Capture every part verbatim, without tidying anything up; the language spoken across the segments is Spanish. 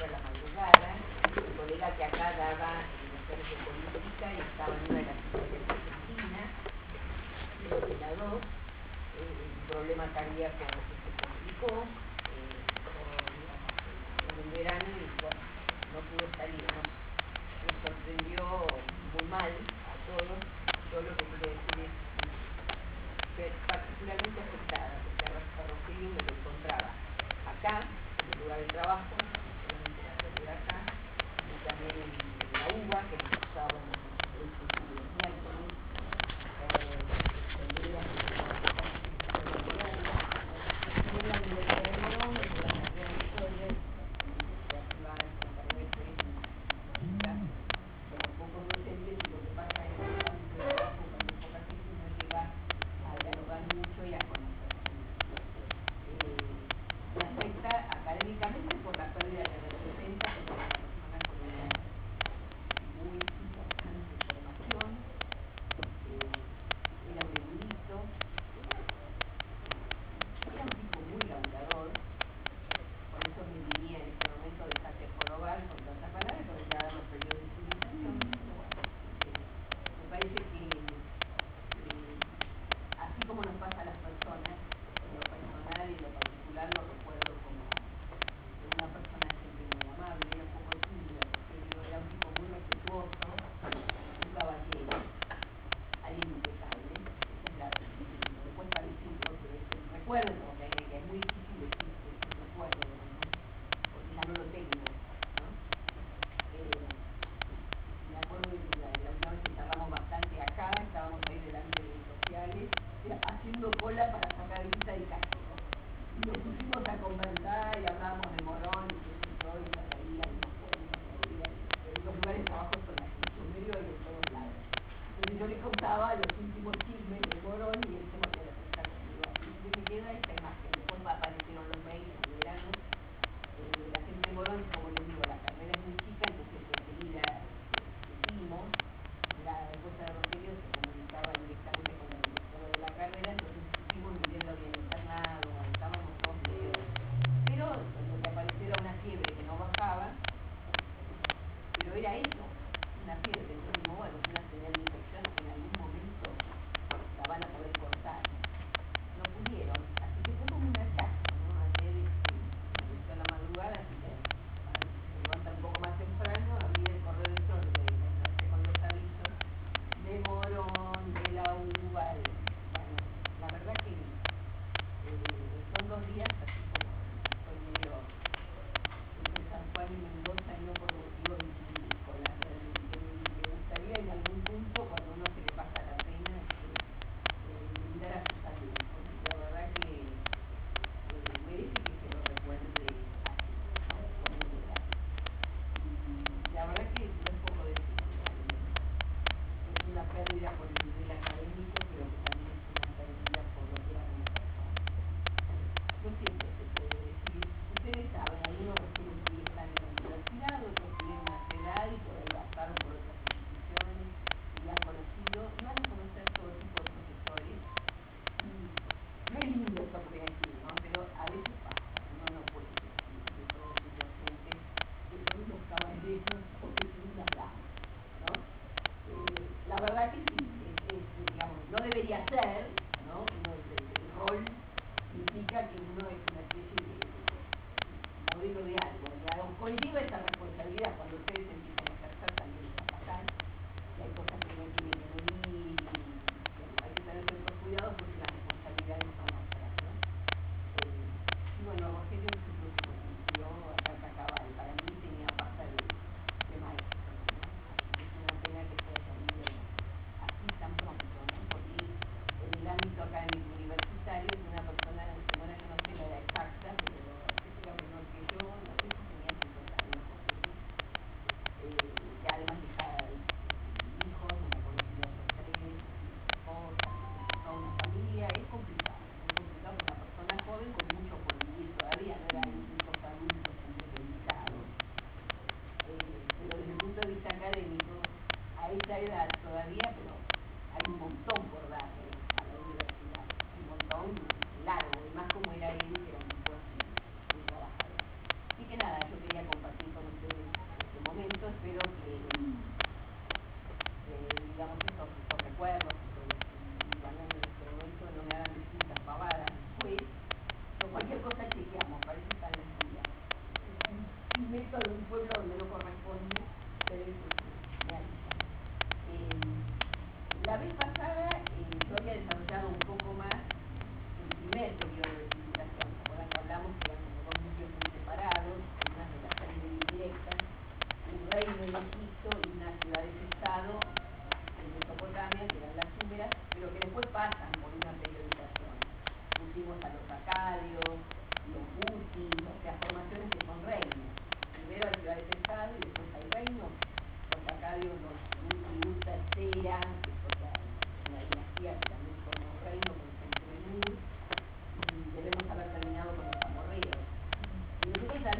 a la madrugada, un colega que acá daba lecciones de política y estaba en una de las historias de Argentina, el ordenador, eh, un problema cardíaco que se complicó, eh, en el verano y bueno, no pudo salir, nos, nos sorprendió muy mal a todos. Yo lo que quiero decir es que particularmente afectada, porque a Rogelio me lo encontraba acá, en el lugar de trabajo, no solamente la realidad acá, y también en, en la uva, que nos usaban el futuro los miércoles, eh, tendrías que la Universidad de Morón, de la Universidad de Soller, que activan Santa Teresa y como poco docentes, y lo que pasa es que el ámbito de trabajo cuando poca gente no llega a dialogar mucho y a conocer. Eh, me afecta académicamente por la pérdida de los setenta, porque es una persona con una muy importante formación,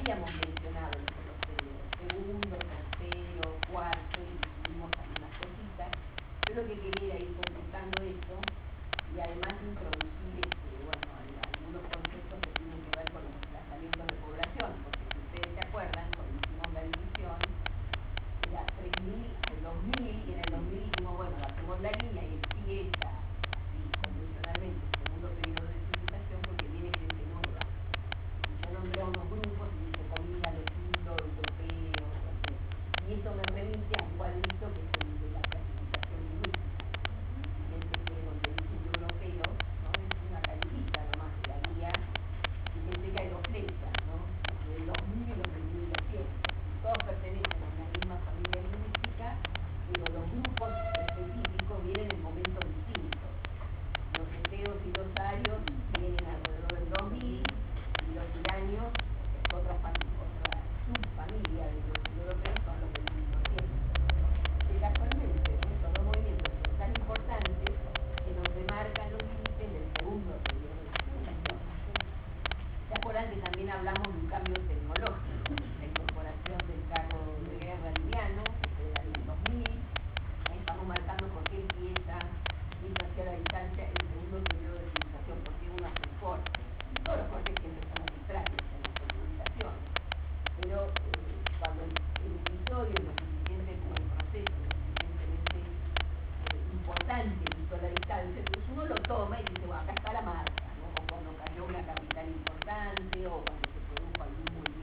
habíamos mencionado los, los periodos, segundo, tercero, cuarto, y hicimos algunas cositas. Yo lo que quería era ir completando esto y además introducir este, bueno, algunos conceptos que tienen que ver con los desplazamientos de población, porque si ustedes se acuerdan, cuando hicimos la división, era tres mil al dos mil, y en el dos mil dijimos, bueno, hacemos la línea y empieza así convencionalmente el segundo periodo de civilización porque viene gente nueva. Y yo nombré a unos grupos y dije comida, los indoeuropeos, y esto me remite a un cuadrito que es el de la clasificación lingüística. Si bien se quiere cuando dice indoeuropeo, ¿no? Es una califica nomás de la guía. Fíjense que hay dos flechas, ¿no? Del dos mil y los del mil doscientos. Todos pertenecen a una misma familia lingüística, pero los grupos específicos vienen en momentos distintos. Los eteos y los arios vienen alrededor del dos mil y los iranios, es otra, otra subfamilia de los europeos, son los del mil doscientos. Que casualmente estos dos movimientos son tan importantes que nos remarcan los límites del segundo periodo de civilización. ¿Se acuerdan que también hablamos de un cambio tecnológico? La incorporación del carro de guerra liviano, que fue del año dos mil. ¿eh? Estamos marcando por qué empieza irse hacia la distancia el segundo periodo de civilización, porque uno hace un corte. Y todos los cortes siempre son arbitrarios en las civilizaciones. Pero eh, cuando el, el episodio es lo suficiente como el proceso, lo suficientemente eh, importante visto a la distancia, entonces uno lo toma y dice, bueno, acá está la marca, ¿no? O cuando cayó una capital importante, o cuando se produjo algún movimiento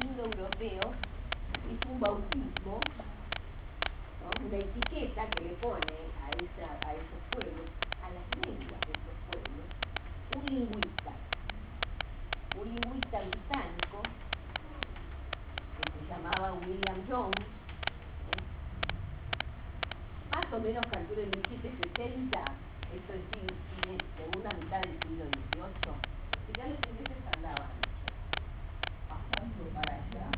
indoeuropeo es un bautismo, ¿no? Una etiqueta que le pone a, esa, a esos pueblos, a las lenguas de esos pueblos, un lingüista, un lingüista británico que se llamaba William Jones, ¿eh? Más o menos calculo en mil setecientos setenta, esto es decir, segunda mitad del siglo dieciocho, que ya los ingleses hablaban pasando para allá.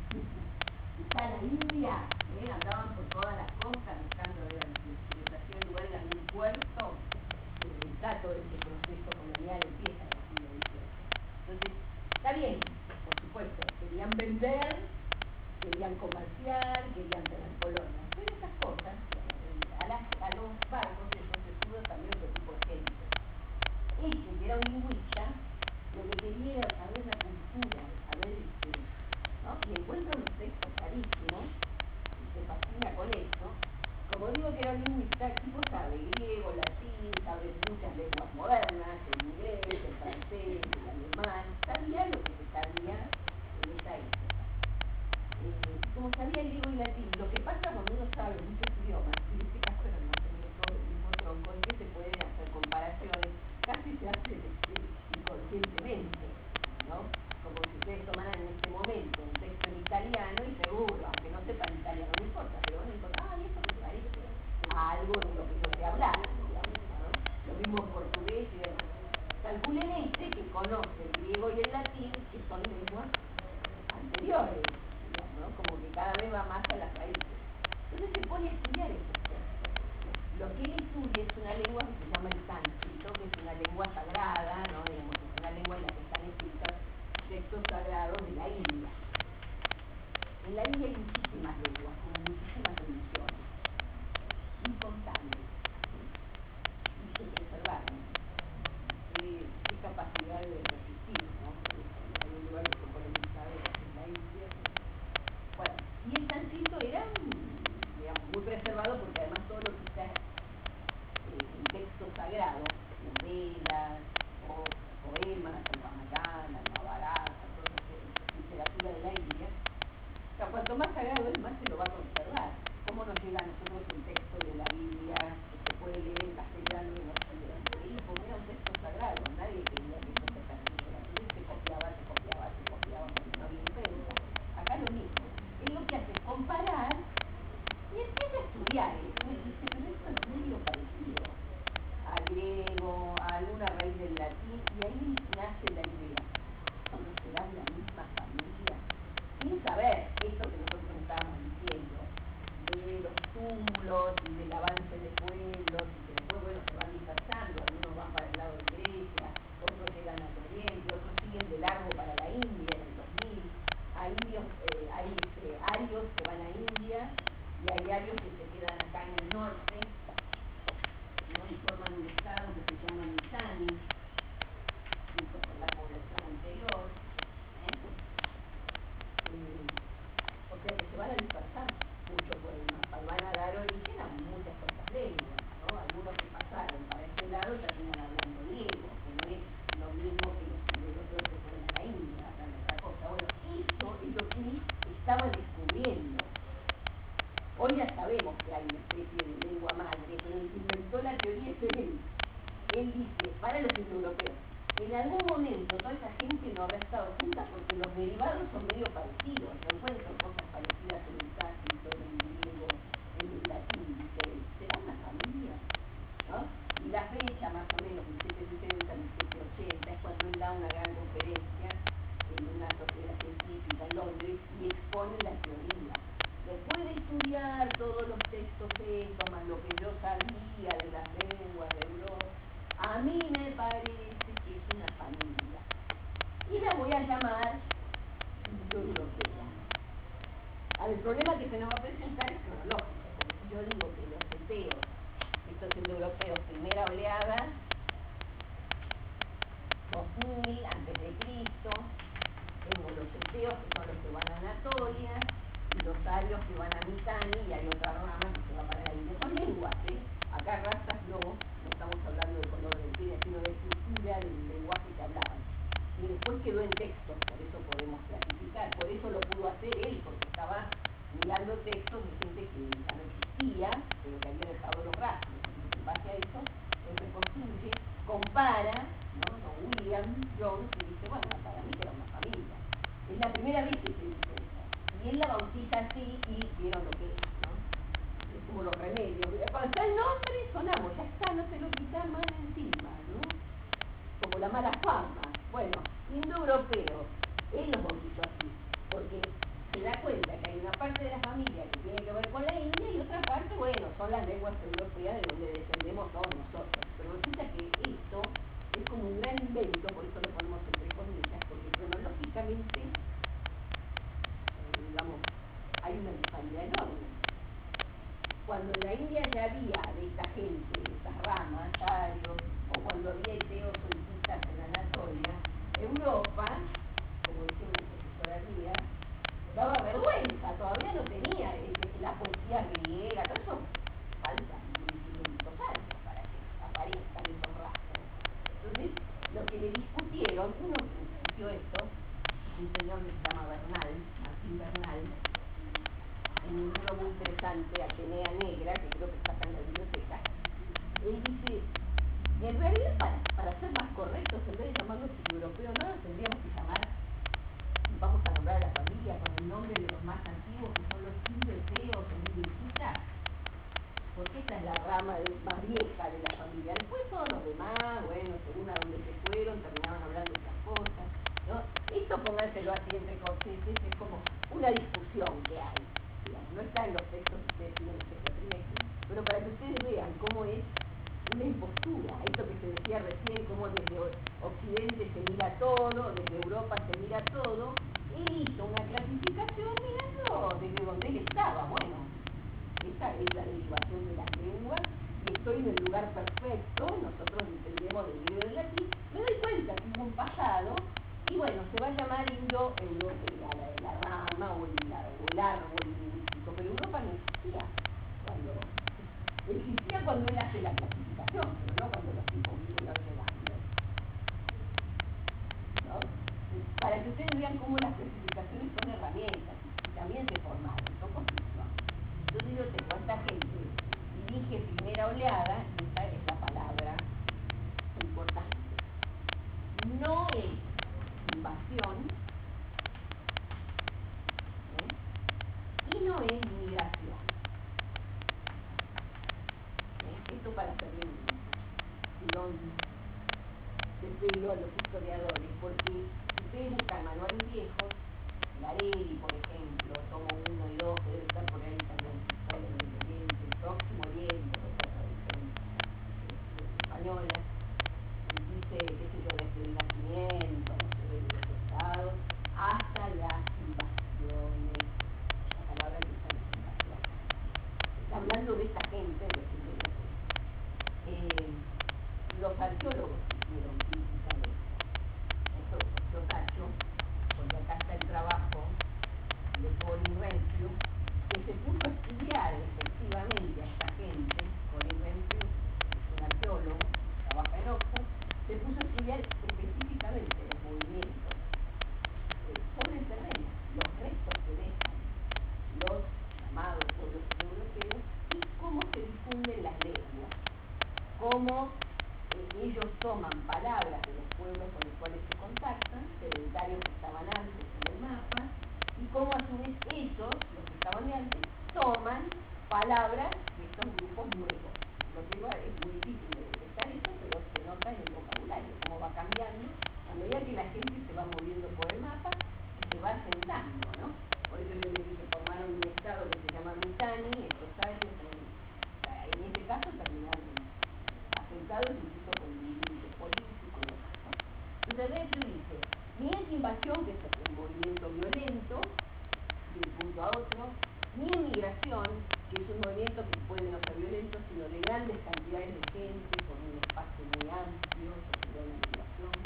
Está la India, ¿eh? Andaban por todas las costas buscando la civilización en lugar de algún puerto. Eh, está todo ese proceso colonial empieza en el siglo dieciocho. Entonces, está bien, por supuesto, querían vender, querían comerciar, querían tener colonias, pero esas cosas, eh, a, las, a los barcos esos se subió también otro tipo de gente. Este, que era un lingüista, lo que quería era saber la cultura, saber este, ¿no? Y encuentra unos textos carísimos y se fascina con eso. Como digo que era un lingüista, el tipo sabe griego, latín, sabe muchas lenguas modernas, el inglés, el francés, el alemán, sabía lo que se sabía en esa época. Eh, como sabía griego y latín, lo que pasa cuando uno sabe muchos idiomas, y en este caso eran más o menos todos del mismo tronco, es que se pueden hacer comparaciones, casi se hacen este, inconscientemente, ¿no? Como si ustedes tomaran en este momento un texto en italiano y seguro, aunque no sepan italiano, no importa, pero van a encontrar, ah, esto me parece a algo de lo que yo sé hablar, digamos, ¿no? Lo mismo en portugués y demás. Calculen este que conoce el griego y el latín, que son lenguas anteriores, digamos, ¿no? Como que cada vez va más a las raíces. Entonces se pone a estudiar esos textos. Lo que él estudia es una lengua que se llama el sánscrito, que es una lengua sagrada, ¿no? Digamos, es una lengua en la que están escritos textos sagrados de la India. En la India hay muchísimas lenguas, como muchísimas religiones, incontables, y se preservaron. Eh, qué capacidad de resistir, ¿no? Hay un lugar que fue colonizado, que es la India. Bueno, y el sánscrito era, digamos, muy preservado porque además todo lo que está eh, en textos sagrados, novelas, o poemas, el Ramayana, el Mahabharata, toda esa literatura de la India, o sea, cuanto más sagrado es, más se lo va a conservar. ¿Cómo nos llega a nosotros un texto de la Biblia que se puede leer en castellano y no se lee? Porque era un texto sagrado, nadie quería que eso se perdiera. Entonces se copiaba, se copiaba, se copiaba, porque no había imprenta. Acá lo mismo. Él lo que hace es comparar y empieza a estudiar eso. Y dice, pero esto es medio parecido a griego, a alguna raíz del latín, y ahí nace la idea. ¿No será la misma familia? Sin saber esto que nosotros estábamos diciendo, de los túmulos y del avance de pueblos, y que después, bueno, se van dispersando, algunos van para el lado de Grecia, otros llegan al Oriente, otros siguen de largo para la India en el dos mil. Hay, indios, eh, hay este, arios que van a India, y hay arios que se quedan acá en el norte, ¿no? Y forman un estado que se llama Mitanni, junto con la población anterior, ¿eh? Eh, o sea que se van a dispersar mucho por el mapa y van a dar origen a muchas otras lenguas, ¿no? Algunos que pasaron para este lado terminan hablando griego, que no es lo mismo que los europeos que fueron a la India, hablan otra cosa. Bueno, eso es lo que él estaba descubriendo. Hoy ya sabemos que hay una especie de lengua madre, pero el que inventó la teoría es él. Él dice, para los indoeuropeos, en algún momento toda esa gente no habrá estado junta porque los derivados son medio parecidos. Yo encuentro cosas parecidas en el sánscrito, en el griego, en el latín. Dice, ¿será una familia? ¿No? Y la fecha, más o menos, mil setecientos setenta, mil setecientos ochenta, es cuando él da una gran conferencia en una sociedad científica en Londres y expone la teoría. Después de estudiar todos los textos estos, más lo que yo sabía de las lenguas de Europa, a mí me parece que es una familia. Y la voy a llamar indoeuropea. El problema que se nos va a presentar es cronológico, porque si yo digo que los eteos, estos indoeuropeos, primera oleada, dos mil antes de Cristo, tengo los eteos que son los que van a Anatolia, y los arios que van a Mitanni, y hay otra rama que se va para la India. Son lenguas, ¿eh? Acá razas no, no estamos hablando de color de piel, sino de cultura, del lenguaje que hablaban. y después quedó en textos, por eso podemos clasificar, por eso lo pudo hacer él, porque estaba mirando textos de gente que ya no existía, pero que había dejado los rastros. Y en base a eso, él reconstruye, compara, ¿no? Con William Jones y dice, bueno, para mí era una familia. Es la primera vez que se dice eso. Y él la bautiza así y vieron lo que es, ¿no? Es como los remedios. Cuando está el nombre, sonamos, ya está, no se lo quita más encima, ¿no? Como la mala fama. Bueno, indoeuropeo, él los bautizó así, porque se da cuenta que hay una parte de la familia que tiene que ver con la India y otra parte, bueno, son las lenguas europeas de donde descendemos todos nosotros. Pero resulta que esto es como un gran invento, por eso lo ponemos entre comillas, porque cronológicamente, eh, digamos, hay una disparidad enorme. Cuando en la India ya había de esta gente, de estas ramas, arios, o cuando había eteos solicitas en Anatolia, Europa, como decía una profesora mía, daba vergüenza, todavía no tenía eh, la poesía griega, todo eso falta quinientos años para que aparezcan esos rastros. Entonces, lo que le discutieron, uno que discutió esto, un señor que se llama Bernal, Martín Bernal, en un libro muy interesante, Atenea Negra, que creo que está acá en la biblioteca, él dice, en realidad para, para ser más correctos, en vez de llamarlos europeos, no los tendríamos que llamar, vamos a nombrar a la familia con el nombre de los más antiguos, que son los indoeuropeos o indoeuropeos, porque esta es la rama de, más vieja de la familia. Después todos los demás, bueno, según a dónde se fueron, terminaban hablando de otras cosas, ¿no? Esto pónganselo así entre corchetes, es como una discusión que hay, digamos, no está en los textos que ustedes tienen que trimestre, pero para que ustedes vean cómo es una impostura, esto que se decía recién, cómo desde Occidente se mira todo, desde Europa se mira todo. Él hizo una clasificación mirando desde donde él estaba. Bueno, esta es la derivación de las lenguas y estoy en el lugar perfecto, nosotros entendemos del griego y del latín, me doy cuenta que hubo un pasado y bueno, se va a llamar indo-europea, la, la rama o el, o el árbol lingüístico, pero Europa no existía cuando existía cuando él hace la clasificación, pero no cuando los tipos vinieron llegando, ¿no? Para que ustedes vean cómo las clasificaciones son herramientas y también se formaron, son construcción. Entonces yo tengo a esta gente, dirige primera oleada, y esta es la palabra importante. No es invasión, ¿eh? Y no es migración. ¿Eh? Esto para hacerle un tirón de pelo a los historiadores, porque si ustedes buscan manuales viejos, Garelli, por ejemplo, tomo uno y dos, que debe estar por ahí también, historia del Oriente, el Próximo Oriente, por otra traducción española, y dice, qué sé yo, desde el nacimiento, no sé, de los estados, hasta las invasiones, la palabra que usan es invasión. Está hablando de esta gente, de los indoeuropeos. Eh, los arqueólogos hicieron crítica de esto. Esto yo tacho, porque acá está el trabajo de Colin Renfrew, que se puso a estudiar efectivamente a esta gente. Colin Renfrew es un arqueólogo, trabaja en Oxford, se puso a estudiar específicamente los movimientos eh, sobre el terreno, los restos que dejan los llamados pueblos europeos y cómo se difunden las lenguas, cómo eh, ellos toman palabras de los pueblos con los cuales se contactan, sedentarios que estaban antes en el mapa, y cómo a su vez ellos, los que estaban de antes, toman palabras de estos grupos nuevos. Lo que igual es muy difícil de detectar eso, pero se nota en el vocabulario, cómo va cambiando a medida que la gente se va moviendo por el mapa y se va asentando, ¿no? Por eso yo les dije que formaron un estado que se llama Mitanni, estos años, en este caso terminaron asentados incluso con límites políticos, ¿no? Entonces Renfrew dice, ni es invasión, que es un movimiento violento de un punto a otro, ni emigración, que es un movimiento que puede no ser violento, sino de grandes cantidades de gente con un espacio muy amplio, eso sería una migración.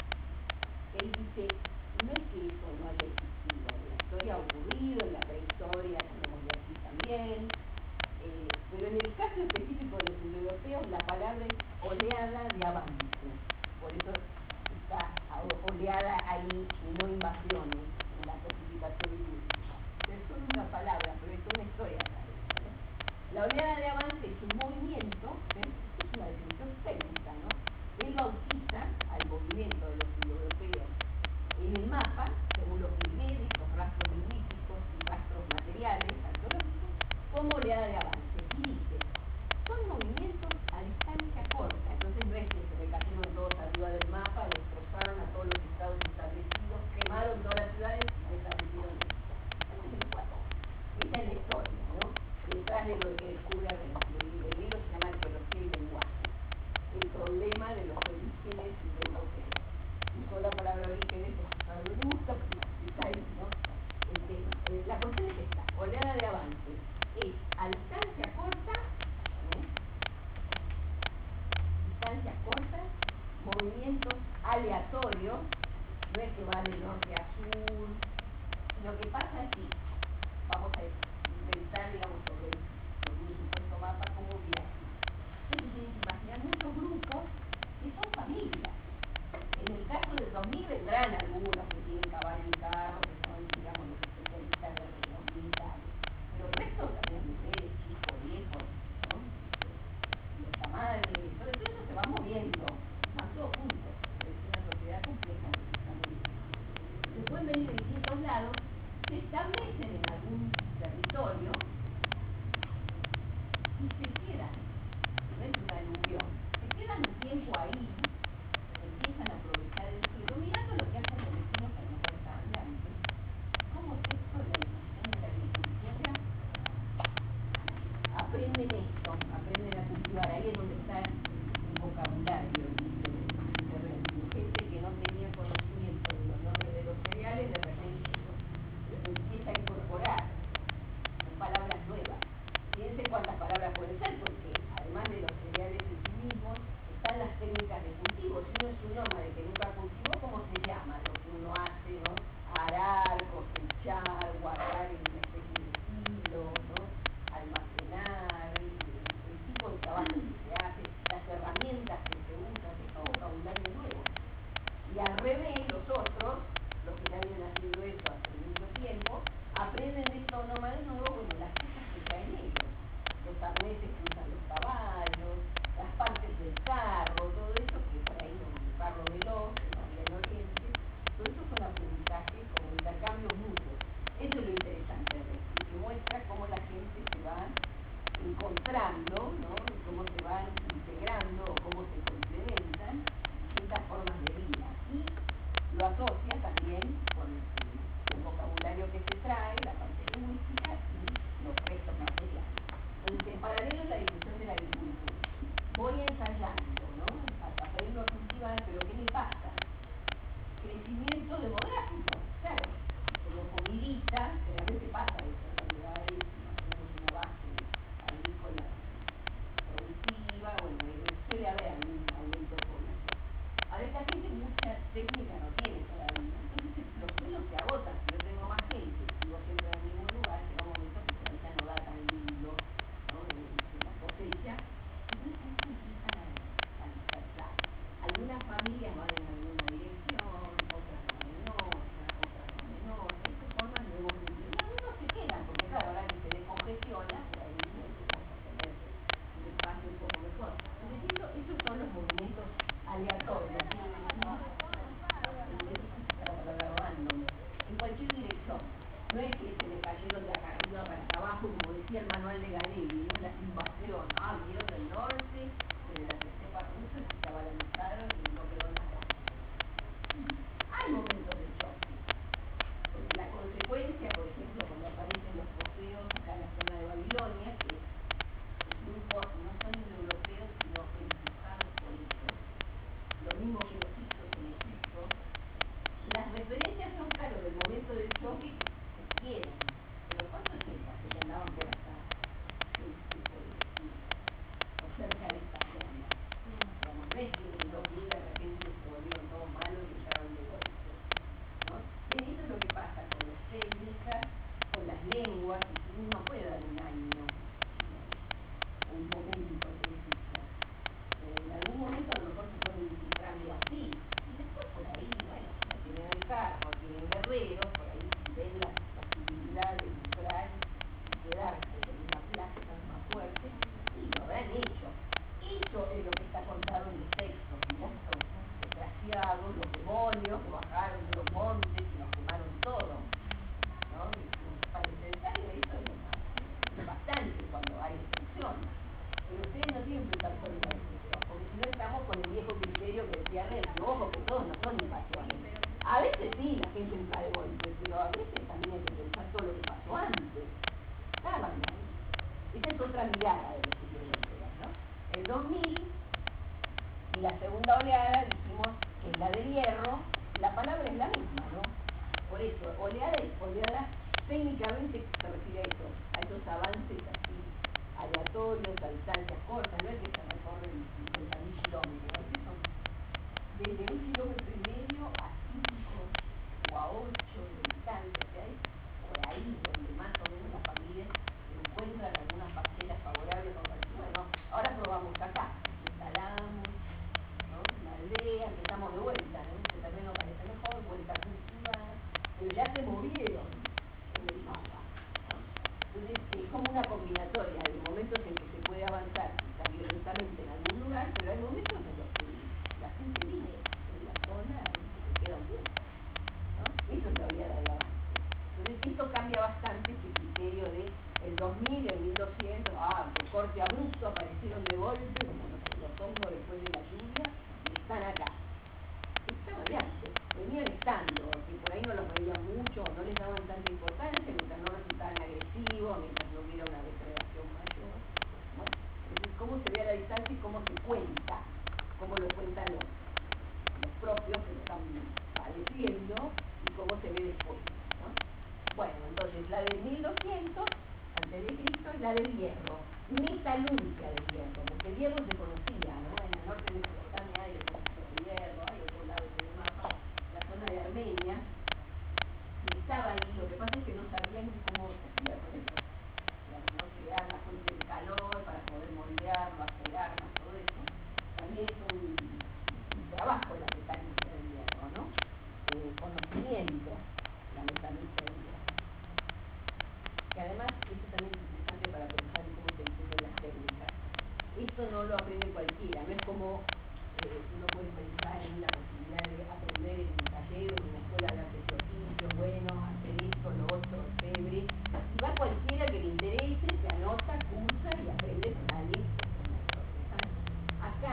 Él dice, no es que eso no haya existido, la historia ha ocurrido, en la prehistoria tenemos de aquí también, eh, pero en el caso específico de los indoeuropeos la palabra es oleada de avance, por eso está oleada ahí y no invasiones en la clasificación lingüística. Es solo una palabra, pero es una historia. La oleada de avance es un movimiento, ¿eh? Es una definición técnica, ¿no? Él bautiza al movimiento de los indoeuropeos en el mapa, según lo que ve de estos rastros lingüísticos y rastros materiales, arqueológicos, como oleada de avance. Y dice, son movimientos a distancia corta, entonces no es que se recayeron todos arriba del mapa, destrozaron a todos los estados establecidos, quemaron todas las ciudades y se establecieron. Esa es la historia, ¿no? Detrás de lo que descubre Renzi. El libro se llama Arqueología y lenguaje. El problema de los orígenes indoeuropeos. Usó la palabra orígenes, a mí me gusta, está ahí, ¿no? El tema. Eh, la cuestión es esta, oleada de avance. Es a distancia corta, ¿eh? distancias cortas, movimientos aleatorios, no es que va de norte a sur. Lo que pasa es que vamos a inventar, digamos, sobre un supuesto mapa como viaje. Entonces tienen que imaginar muchos grupos que son familias. En el caso del dos mil vendrán algunos que tienen caballo y carro, que son, digamos, los especialistas de los militares. Pero el resto también mujeres, chicos, viejos, ¿no? Los tamales, todo eso se va moviendo, van todos juntos. Es una sociedad compleja. Se pueden venir de distintos lados, se establecen en algún territorio y se quedan, no es una aluvión, se quedan un tiempo ahí, empiezan a aprovechar el cielo, mirando lo que hacen los vecinos que a lo mejor estaban antes, cómo es esto de la difusión de la agricultura, aprenden esto, aprenden a cultivar, ahí es donde está el vocabulario, dice, de Renzi, gente que no tenía conocimiento de los nombres de los cereales, de repente empieza a incorporar palabras nuevas. Fíjense cuántas palabras pueden ser, porque además de los cereales en sí mismos, están las técnicas de cultivo. Si uno es un nómade que nunca cultivó, ¿cómo se llama lo que uno hace, ¿no? Arar, cosechar, guardar en una especie de silo, ¿no? Almacenar, el, el tipo de trabajo que se hace, las herramientas que se usan, es todo vocabulario nuevo. Y al revés, los otros, los que ya vienen haciendo eso hace mucho tiempo, aprenden de estos nómades nuevos, bueno, las cosas que traen ellos, los arneses que usan los caballos, las partes del carro, todo eso que por ahí un carro veloz, en el oriente, todo eso son aprendizajes como intercambios mutuos. Eso es lo interesante de esto, que muestra cómo la gente se va encontrando, ¿no? Cómo se van integrando, cómo se complementan distintas formas de vida. Y lo asocia también con el vocabulario que se trae, la parte lingüística y los restos materiales. Entonces, en paralelo la difusión de la agricultura. Voy ensayando, ¿no? Aprendo a cultivar, pero ¿qué me pasa? Crecimiento demográfico, claro. Como comidita, realmente pasa eso, cuando hay una base agrícola productiva, bueno, suele haber algún aumento de población. Ahora esta gente mucha técnica no tiene todavía, entonces los suelos se agotan. Si yo tengo más gente, sigo siempre en el mismo lugar, llega un momento que por ahí ya no da tan lindo, ¿no? de, de la cosecha, entonces ahí se empiezan a, a dispersar. Algunas familias van en alguna dirección, otras van en otra, otras van en otra, y se forman nuevos núcleos. Y algunos se quedan, porque claro, ahora que se descongestiona, por ahí vamos a tener un espacio un poco mejor. Entonces eso, esos son los movimientos aleatorios, en cualquier dirección. No es que se le cayeron de acá arriba para acá abajo, como decía el manual de Galevi, ¿no? La invasión, ah, vinieron del norte, de las estepas rusas, y se balanizaron y no quedó nada. Hay momentos de choque, porque la consecuencia, por ejemplo, cuando aparecen los poseos acá en la zona de Babilonia, que grupos no son indoeuropeos, sino empujados por ellos, lo mismo que los hijos en Egipto. Las referencias son, claro, del momento del choque que se quieren, pero ¿cuánto tiempo hace que andaban por acá? O cerca de esta zona. Digamos, no es que en dos mil de repente se volvieron todos malos y entraron de golpe. oleada de los siglos europeos, ¿no? El dos mil y la segunda oleada dijimos que es la del hierro, la palabra es la misma, ¿no? Por eso, oleada y oleada técnicamente se refiere a eso, a esos avances así aleatorios, a distancias cortas, no es que se recorren cincuenta mil kilómetros, ¿no? Son desde un kilómetro y medio a cinco o a ocho de distancia que hay, por ahí donde más o menos las familias encuentran algunas parcelas favorables para decir, bueno, ahora probamos acá, instalamos, ¿no? La aldea, empezamos de vuelta, ¿no? Este terreno parece mejor, vuelta a cultivar, pero ya se movieron en el mapa, ¿no? Entonces es como una combinatoria, hay momentos en que se puede avanzar quizá violentamente en algún lugar, pero hay momentos en los que la gente vive en la zona y se queda un tiempo, ¿no? Eso es la oleada del avance. Entonces esto cambia bastante este criterio de el dos mil, el mil doscientos, ah, que corte abrupto, aparecieron de golpe, como no sé, los hongos después de la lluvia, y están acá. Estaban de antes, venían estando, que por ahí no los veían mucho, no les daban tanta importancia, mientras no resultaban agresivos, mientras no hubiera una depredación mayor. Bueno, entonces cómo se ve a la distancia y cómo se cuenta, cómo lo cuentan los, los propios que lo están padeciendo y cómo se ve después, ¿no? Bueno, entonces la del mil doscientos antes de Cristo es la del hierro, metalurgia del hierro, porque el hierro se conocía, ¿no? En el norte de Mesopotamia hay depósitos de hierro, hay otro lado del mapa, la zona de Armenia, y estaba ahí, lo que pasa es que no sabían cómo se hacía con eso, ¿no? Crear la fuente de calor para poder moldearlo, hacer armas, todo eso, también es un, un trabajo la metalurgia del hierro, ¿no? Eh, conocimiento, la metalurgia del hierro. Que además esto también es interesante para pensar en cómo se entienden las técnicas. Esto no lo aprende cualquiera, no es como eh, uno puede pensar en la posibilidad de aprender en un taller o en una escuela de artes y oficios, bueno, hacer esto, lo otro, chévere. Y va cualquiera que le interese, se anota, cursa y aprende con alguien que es un profesor. Acá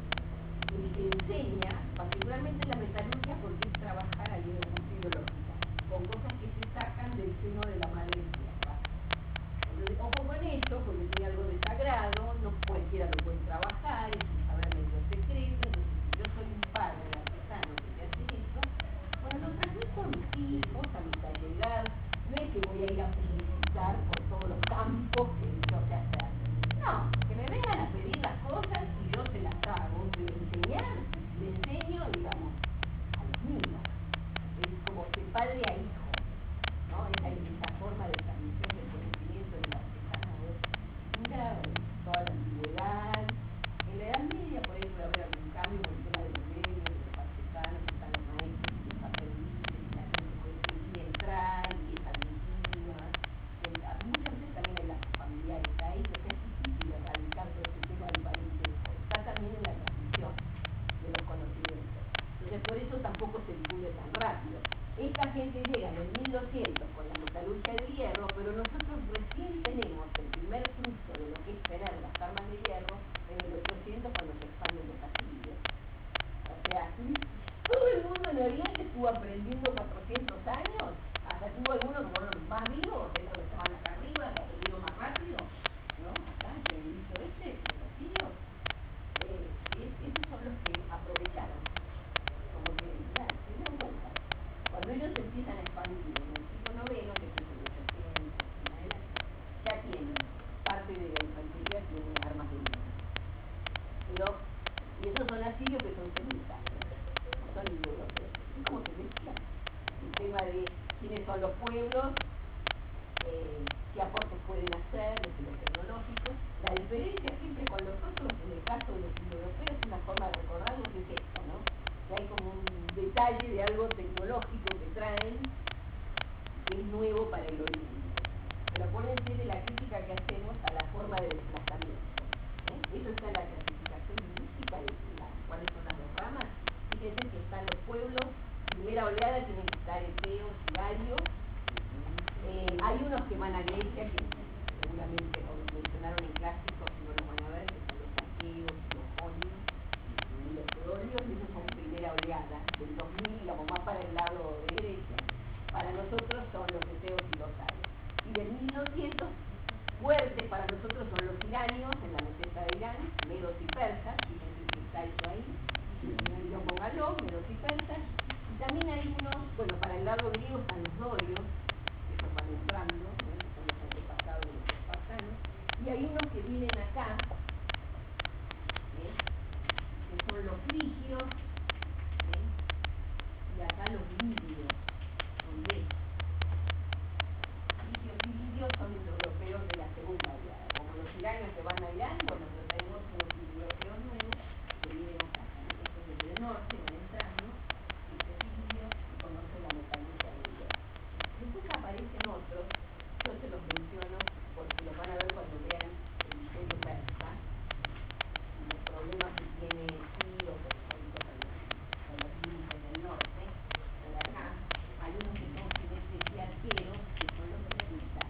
el que enseña, particularmente en la metalurgia, porque es trabajar a nivel biológico, con cosas que se sacan del seno de la madre tierra. Entonces, ojo con eso, porque tiene algo de sagrado, no cualquiera lo puede trabajar, es un saber medio secreto. Entonces, si yo soy un padre artesano que te hace eso, bueno, lo transmito a mis hijos, a mis allegados, no es que voy a ir a publicitar por todos los campos que yo sé hacer. No, que me vengan a pedir las cosas y yo se las hago, pero enseñar, le enseño, digamos, a los niños. Es como de padre a hijo, ¿no? Esa, esa forma de transmisión del conocimiento del artesanado es grave, toda la antigüedad. En la Edad Media por ahí puede haber algún cambio con el tema de los gremios, de los artesanos, que están los maestros y los aprendices, y la gente puede seguir entrar y es admitida. Muchas veces también hay lazos familiares ahí, porque es difícil erradicar todo ese tema del parentesco. Está también en la transmisión de los conocimientos. Entonces por eso tampoco se difunde tan rápido. Esta gente llega en el mil doscientos con la metalurgia del hierro, pero nosotros recién tenemos el primer fruto de lo que es tener las armas de hierro en el ochocientos cuando se expanden los asirios. O sea, todo el mundo en Oriente estuvo aprendiendo cuatrocientos años, hasta que hubo algunos como los más vivos, esos que estaban acá arriba, que aprendieron más rápido, ¿no? Acá, en el inicio este, los asirios, eh, esos son los que aprovecharon. Como que, ya, se dieron cuenta. Cuando ellos empiezan a expandir en el siglo noveno, que es el ochocientos, en adelante, ya tienen parte de la infantería, tienen armas de hierro. Pero, y esos son asirios que son semitas, no son europeos. Es como te decía, el tema de quiénes son los pueblos, eh, qué aportes pueden hacer desde lo tecnológico. La diferencia siempre con los otros, en el caso de los europeos, una forma de recordarlos es esto, ¿no? Que hay como un detalle de algo tecnológico que traen que es nuevo para el oriente. Pero acuérdense de la crítica que hacemos a la forma de desplazamiento, ¿eh? Eso está en la clasificación lingüística de la, cuáles son las dos ramas. Fíjense que están los pueblos, primera oleada tienen que estar eteos y arios. Eh, hay unos que van a Grecia, que seguramente os mencionaron en clásicos, si no los van a ver, que son los aqueos, los jonios y los eolios, y esos son primera oleada, del dos mil, digamos, más para el lado de Grecia. Para nosotros son los eteos y los arios. Y del mil doscientos, fuertes para nosotros son los iranios. griegos, medos y persas, y también hay unos, bueno, para el lado griego están los dorios, que esos van entrando, ¿eh? Que son los antepasados de los espartanos, y hay unos que vienen acá, ¿eh? Que son los frigios, ¿eh? Y acá los lidios, son de frigios y lidios son indoeuropeos de la segunda oleada, como los iranios que van a Irán, bueno, pero tenemos unos indoeuropeos nuevos que vienen acá, estos desde el norte van entrando, y estos lidios que conocen la metalurgia de Irán. Después aparecen otros, yo se los menciono porque los van a ver cuando vean el imperio persa y los problemas que tiene Ciro, por ejemplo, con los, con los límites del norte. Por acá hay unos que son jinetes y arqueros, que son los escitas.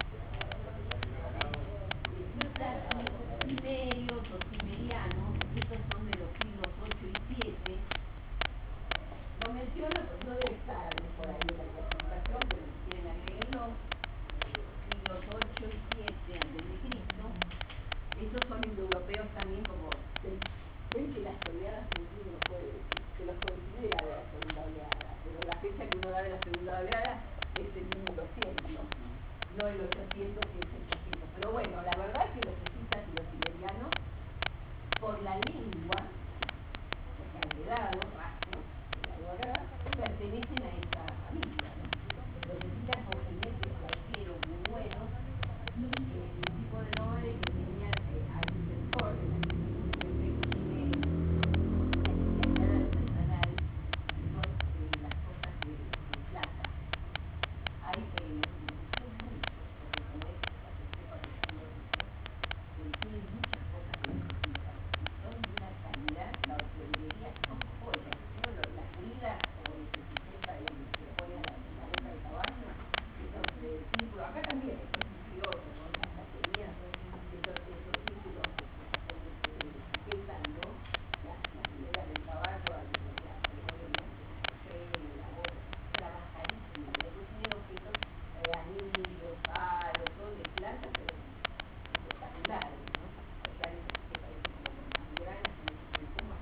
Escitas y cimerios o cimerianos, estos son de los siglos ocho y siete. Lo menciono porque no debe estar por ahí en la clasificación, pero si quieren agreguenlo. Siglos ocho y siete antes de Cristo. Estos son indoeuropeos también, como ven, ven que las oleadas uno no puede decir, se los considera de la segunda oleada, pero la fecha que uno da de la segunda oleada es el mil doscientos, no el ochocientos y el setecientos. Pero bueno, la verdad es que los escitas y los siberianos, por la lengua, porque han heredado rasgos, pertenecen a esa familia, ¿no? Los escitas son jinetes o arqueros muy buenos, y eh, un tipo de nombre que tenía eh, hay un sector de la siempre que tiene la especialidad artesanal, que son eh, las cosas de, de plata. Hay eh, los que son muchos, porque como es la cepa que son los ricos, eh, tienen muchas cosas que necesitan, y son de una calidad, la orfebrería son joyas. Bueno, las bridas como el que se sepa y que se pone a la, en la boca del caballo, esos de círculo, acá también, esos cinturones, ¿no? Las baterías, esos, esos círculos donde se sujetan, ¿no? Las, las hileras del caballo, a los que se ponen en la boca, trabajadísimo. Después tienen objetos, eh, anillos, palos, todo de plata, pero espectaculares, ¿no? Collares así que parecen como migranas, como si se fuman,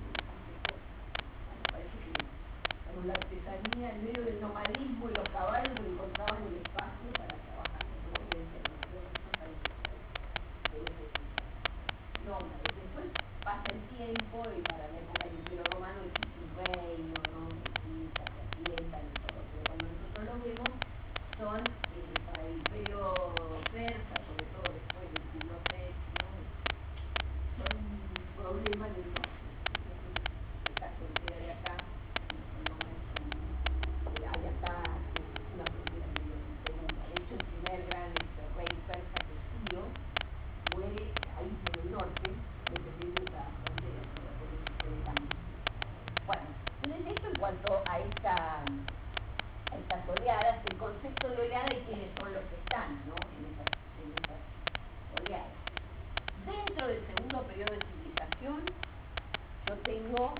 me parece que con la artesanía en medio del nomadismo y los caballos encontraban el espacio para trabajar, ¿no? Y el territorio, eso parece que necesita. Nómades. Después pasa el tiempo y para la época del Imperio Romano existe un reino, ¿no? Escitas, se asientan y todo, pero cuando nosotros lo vemos son eh, para el Imperio Persa, sobre todo después del siglo sexto, son un problema en el norte. El caso entera de acá, no es un, eh, hay acá eh, una frontera medio insegura. De hecho, el primer gran este, rey persa que es Ciro muere ahí por el norte, defendiendo esa frontera, ¿no? Por eso ustedes también. Bueno, entonces esto en cuanto a esta a estas oleadas, el concepto de oleada y quiénes son los que están, ¿no? En esas, en esas oleadas. Dentro del segundo periodo de civilización, yo tengo,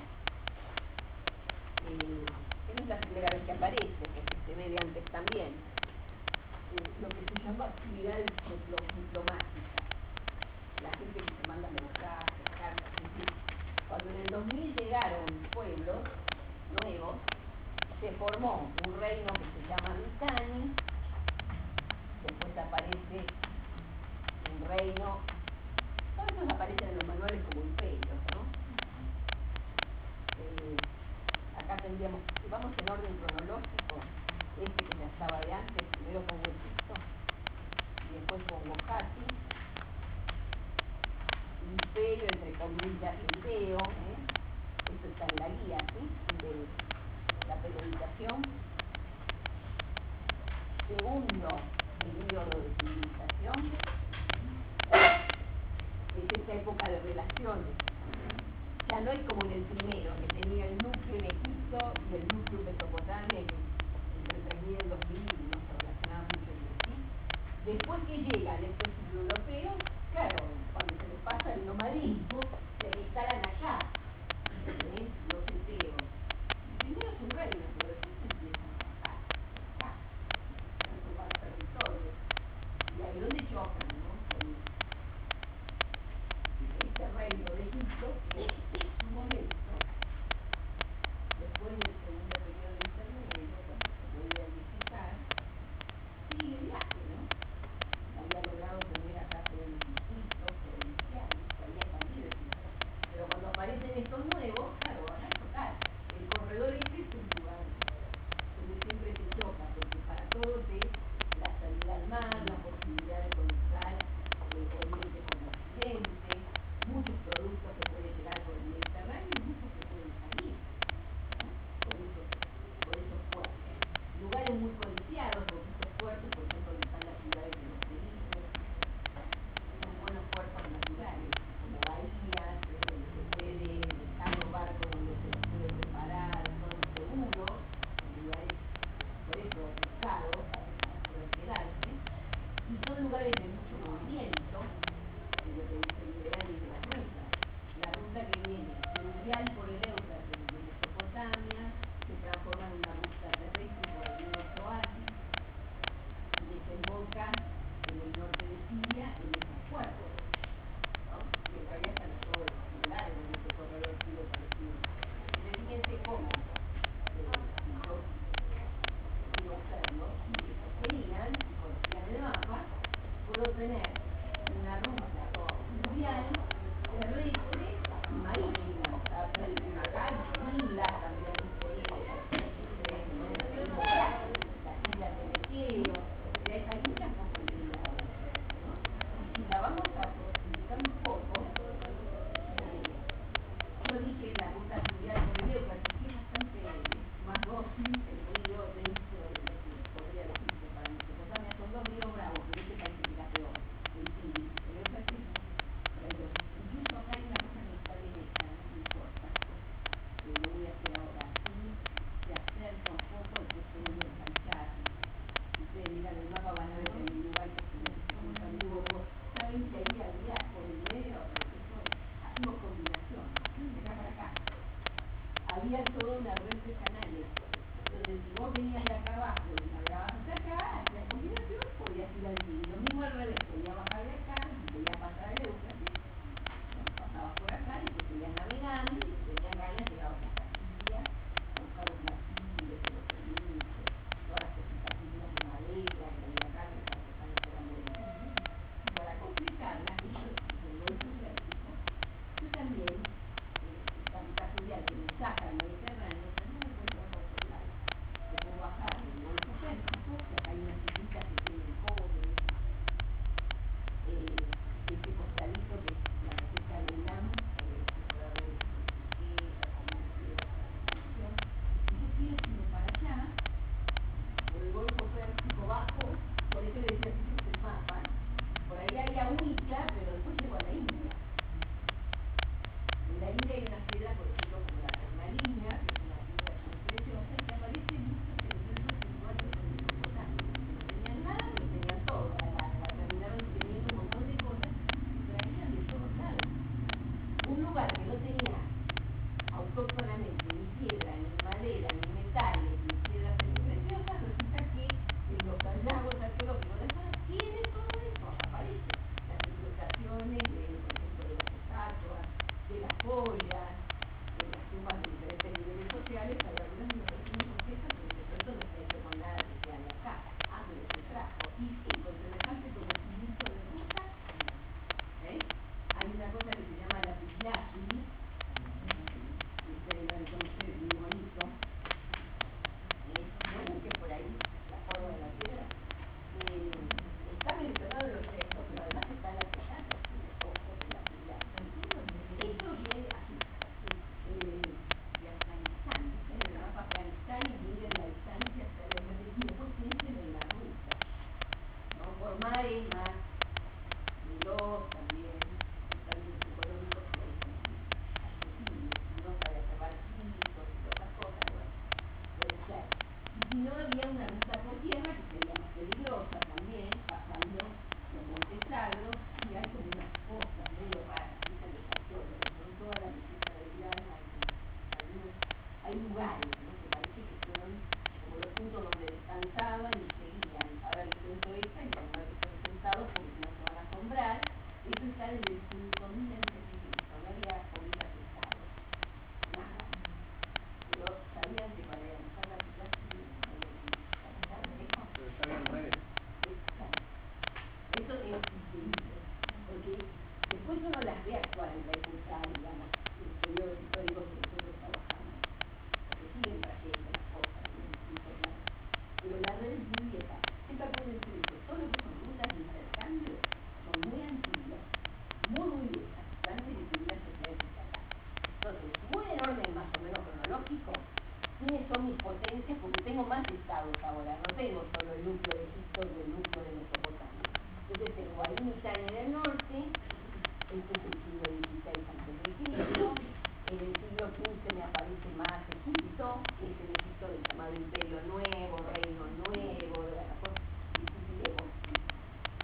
eh, esta es la primera vez que aparece, porque se ve de antes también, eh, lo que se llama actividades diplomáticas. La gente que se manda mensajes, cartas, en fin. Cuando en el dos mil llegaron pueblos nuevos, se formó un reino que se llama Mitanni, después aparece un reino, todos estos aparecen en los manuales como imperios, ¿no? Eh, acá tendríamos, si vamos en orden cronológico, este que ya estaba de antes, primero pongo Egipto, y después pongo Hatti, imperio entre comillas europeo, ¿eh? Esto está en la guía, ¿sí? De la periodización. Segundo periodo de civilización es esta época de relaciones. Ya no es como en el primero, que tenía el núcleo en Egipto y el núcleo en Mesopotamia, que entre tres mil y dos mil no se relacionaban mucho entre sí. Después que llegan estos europeos, claro, cuando se les pasa el nomadismo, se instalan allá, ¿eh? Los enteros. Primero es un reino, pero después empiezan a bajar, acá, a ocupar territorios. Y ahí donde chocan, ¿no? Con este reino de Egipto, que en su momento, después y son lugares de mucho movimiento, de lo que dice el liberal y de las rutas. La ruta que viene fluvial por el Éufrates de Mesopotamia se transforma en una ruta terrestre por el Nilo oasis y desemboca en el norte de Siria en esos puertos, ¿no? Que en realidad están todos los lugares donde se corre el río palestino. Entonces fíjense cómo tenían, si conocían el mapa, puedo tener una ruta fluvial, terrestre y marítima. Acá hay islas también, las islas de Meteo, hay muchas posibilidades, ¿no? Y si la vamos a profundizar un poco, yo dije la ruta fluvial por el Éufrates, que es bastante más dócil, el río denso de lo que podría decirse para Mesopotamia. Son dos ríos bravos, pero este parece que era peor, el Tigris. El Éufrates, incluso acá hay una cosa que está derecha, no importa, que lo voy a hacer ahora. Así se acerca un poco al que se ve el Panchar. Si ustedes miran el mapa van a ver que hay un lugar que se llama Lugo. Saben que ahí había por el medio, hacemos combinación, de acá para acá. Había toda una red de canales. Entonces, si vos venías de acá abajo y navegabas hasta acá, la combinación podías ir al Tigris. Lo mismo al revés, podías bajar de acá, podías pasar el Éufrates, pasabas por acá y te seguías navegando y si tenías ganas llegabas hasta Siria a buscar los martillos, los fenicios, todas las cositas dignas de madera, que había acá, que las artesanas eran buenas. Y para complicarlas, ellos, el golfo pérsico, yo también, esta ruta fluvial que me saca al Mediterráneo, también me encuentro por otro lado. Que puedo bajar del golfo pérsico, que acá hay unas islitas que tienen cobre, eh, ese costalito que es la reseca del Lam, eh, se puede ver riqueza, comercio, construcción. Y yo quiero irme para allá, por el golfo pérsico bajo, por eso le decía que es el mapa, por ahí había un isla, pero después llegó a la India. En la India hay una piedra, por ejemplo, como la Carnalina, que es una piedra muy preciosa y que aparece en muchos elementos rituales de Mesopotamia. No tenían nada, pero tenían todo. La, la, la terminaron teniendo un montón de cosas y traían de todos lados. Un lugar que no tenía autóctonamente ni piedra, ni madera, ni metales, ni piedras semipreciosas, resulta que en los hallazgos arqueológicos de la zona tiene todo eso, aparece. Las incrustaciones, de, por ejemplo, de las estatuas, de las joyas, de las tumbas de diferentes niveles sociales. Hay algunas que nos parecen complejas, pero de pronto no está hecho con nada que sea de acá. Ah, pero se trajo. Y sí, con semejante conocimiento de ruta, ¿eh? Hay una cosa que se llama la lapislázuli, que ustedes deben conocer, es muy bonito. ¿Eh? No busquen por ahí la forma de la piedra. Eh, está mencionado en los textos, pero además está en la Tejana, en los ojos de la lapislázuli. Esto viene así, eh, de Afganistán, en el mapa Afganistán, y miren la distancia hasta el Éufrates, y después piensen en la ruta, ¿no? Por mares más veloz también, también económicos y accesibles. Si uno sabe hacer barquitos y otras cosas, bueno, puede ser. Y si no, había una ruta por tierra que sería más peligrosa también, pasando los Montes Sagros, y hay como unas costas medio raras, dicen los arqueólogos, no en toda la meseta de Irán hay, algunos, hay lugares, ¿no? Que parece que fueron como los puntos donde descansaban y seguían. Ahora les cuento esta y algunos que están sentados porque si no se van a asombrar. Esto está desde el cinco mil antes de Cristo, no había bolitas de estado, nada. Pero sabían que para usar la clase había que capital de eso. Pero está bien al revés. Eso es increíble, porque después uno las ve actuar en la época, digamos, en periodos históricos que nosotros trabajamos, porque siguen trayendo las cosas en distintos lados. Pero la red es muy vieja. Siempre acuérdense de eso, todo lo que son rutas de intercambio son muy antiguas, muy muy viejas, antes de que hubiera sociedades estatales. Entonces, si voy en orden más o menos cronológico, ¿quiénes son mis potencias? Porque tengo más estados ahora, no tengo solo el núcleo de Egipto y el núcleo de Mesopotamia. Entonces tengo ahí Mitan en el norte, este es el siglo dieciséis antes de Cristo, en el siglo quince me aparece más Egipto, que es el Egipto del llamado Imperio Nuevo, Reino Nuevo, de la cosa difícil de construir.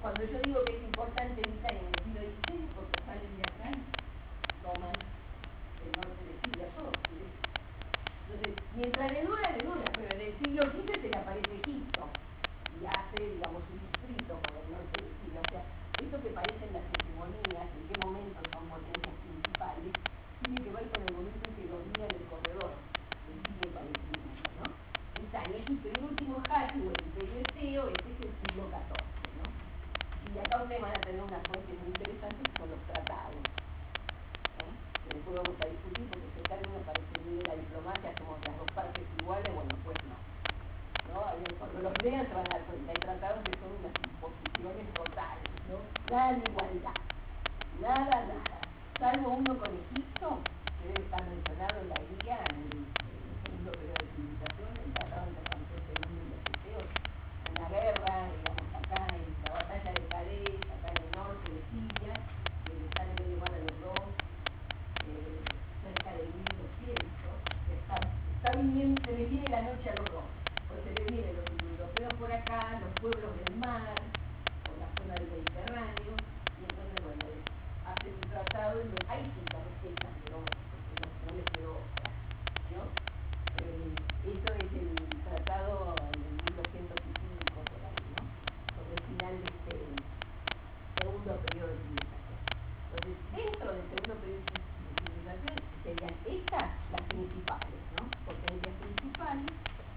cuando yo digo que es importante evitar en el siglo dieciséis, porque salen de acá y toman el norte de Siria todo. Entonces, mientras le dura, le dura, pero en el siglo quince se le aparece Egipto y hace, digamos, un distrito con el norte de Siria. O sea, esto que parecen las hegemonías, en qué momento son potencias principales, tiene que ver con el momento en que dominan el corredor del Siria y Palestina, ¿no? Está en Egipto y el último Hati, o el imperio Eteo, este es el siglo catorce, ¿no? Y acá ustedes van a tener unas fuentes muy interesantes con los tratados, ¿eh? Que después vamos a discutir porque ese término parece muy de la diplomacia, somos las dos partes iguales, bueno, pues no. ¿No? Cuando los lean se van a dar cuenta, hay tratados que son unas imposiciones totales, ¿no? Nada de igualdad, nada, nada, salvo uno con Egipto, que debe estar mencionado en la guía, en el, en el segundo periodo de civilización, el tratado entre Ramsés segundo y los Eteos, en la guerra, digamos, acá en la batalla de Cádiz, acá en el norte de Siria, que están en medio mar de los dos, eh, cerca de mil doscientos, que está, está viniendo, se le viene la noche a los dos. Pues se le vienen los europeos por acá, los pueblos del mar, por la zona del Mediterráneo, y entonces, bueno, hacen un tratado, y ahí sí se respetan, pero porque no, no les quedó otra, ¿no? Eh, eso es el tratado en mil doscientos cinco por ahí, ¿no? Sobre el final de este segundo periodo de civilización. Entonces, dentro del segundo periodo de civilización serían estas las principales, ¿no? Potencias principales.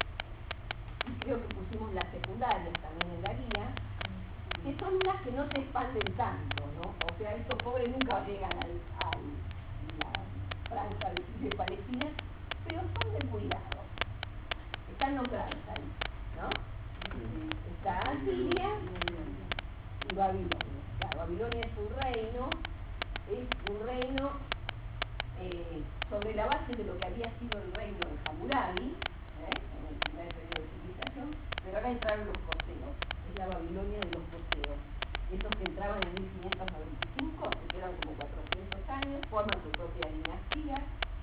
Creo que pusimos las secundarias también en la guía, que son las que no se expanden tanto, ¿no? O sea, estos pobres nunca llegan al, a la franja de Siria y Palestina, pero son de cuidado. Están nombradas ahí, ¿no? Está Siria y Babilonia. Claro, Babilonia es un reino, es un reino eh, sobre la base de lo que había sido el reino de Hammurabi, ¿eh? En el primer periodo de civilización, pero ahora entraron los coseos, es la Babilonia de los coseos. Esos que entraban en mil quinientos noventa y cinco, se quedan como cuatrocientos años, forman su propia dinastía,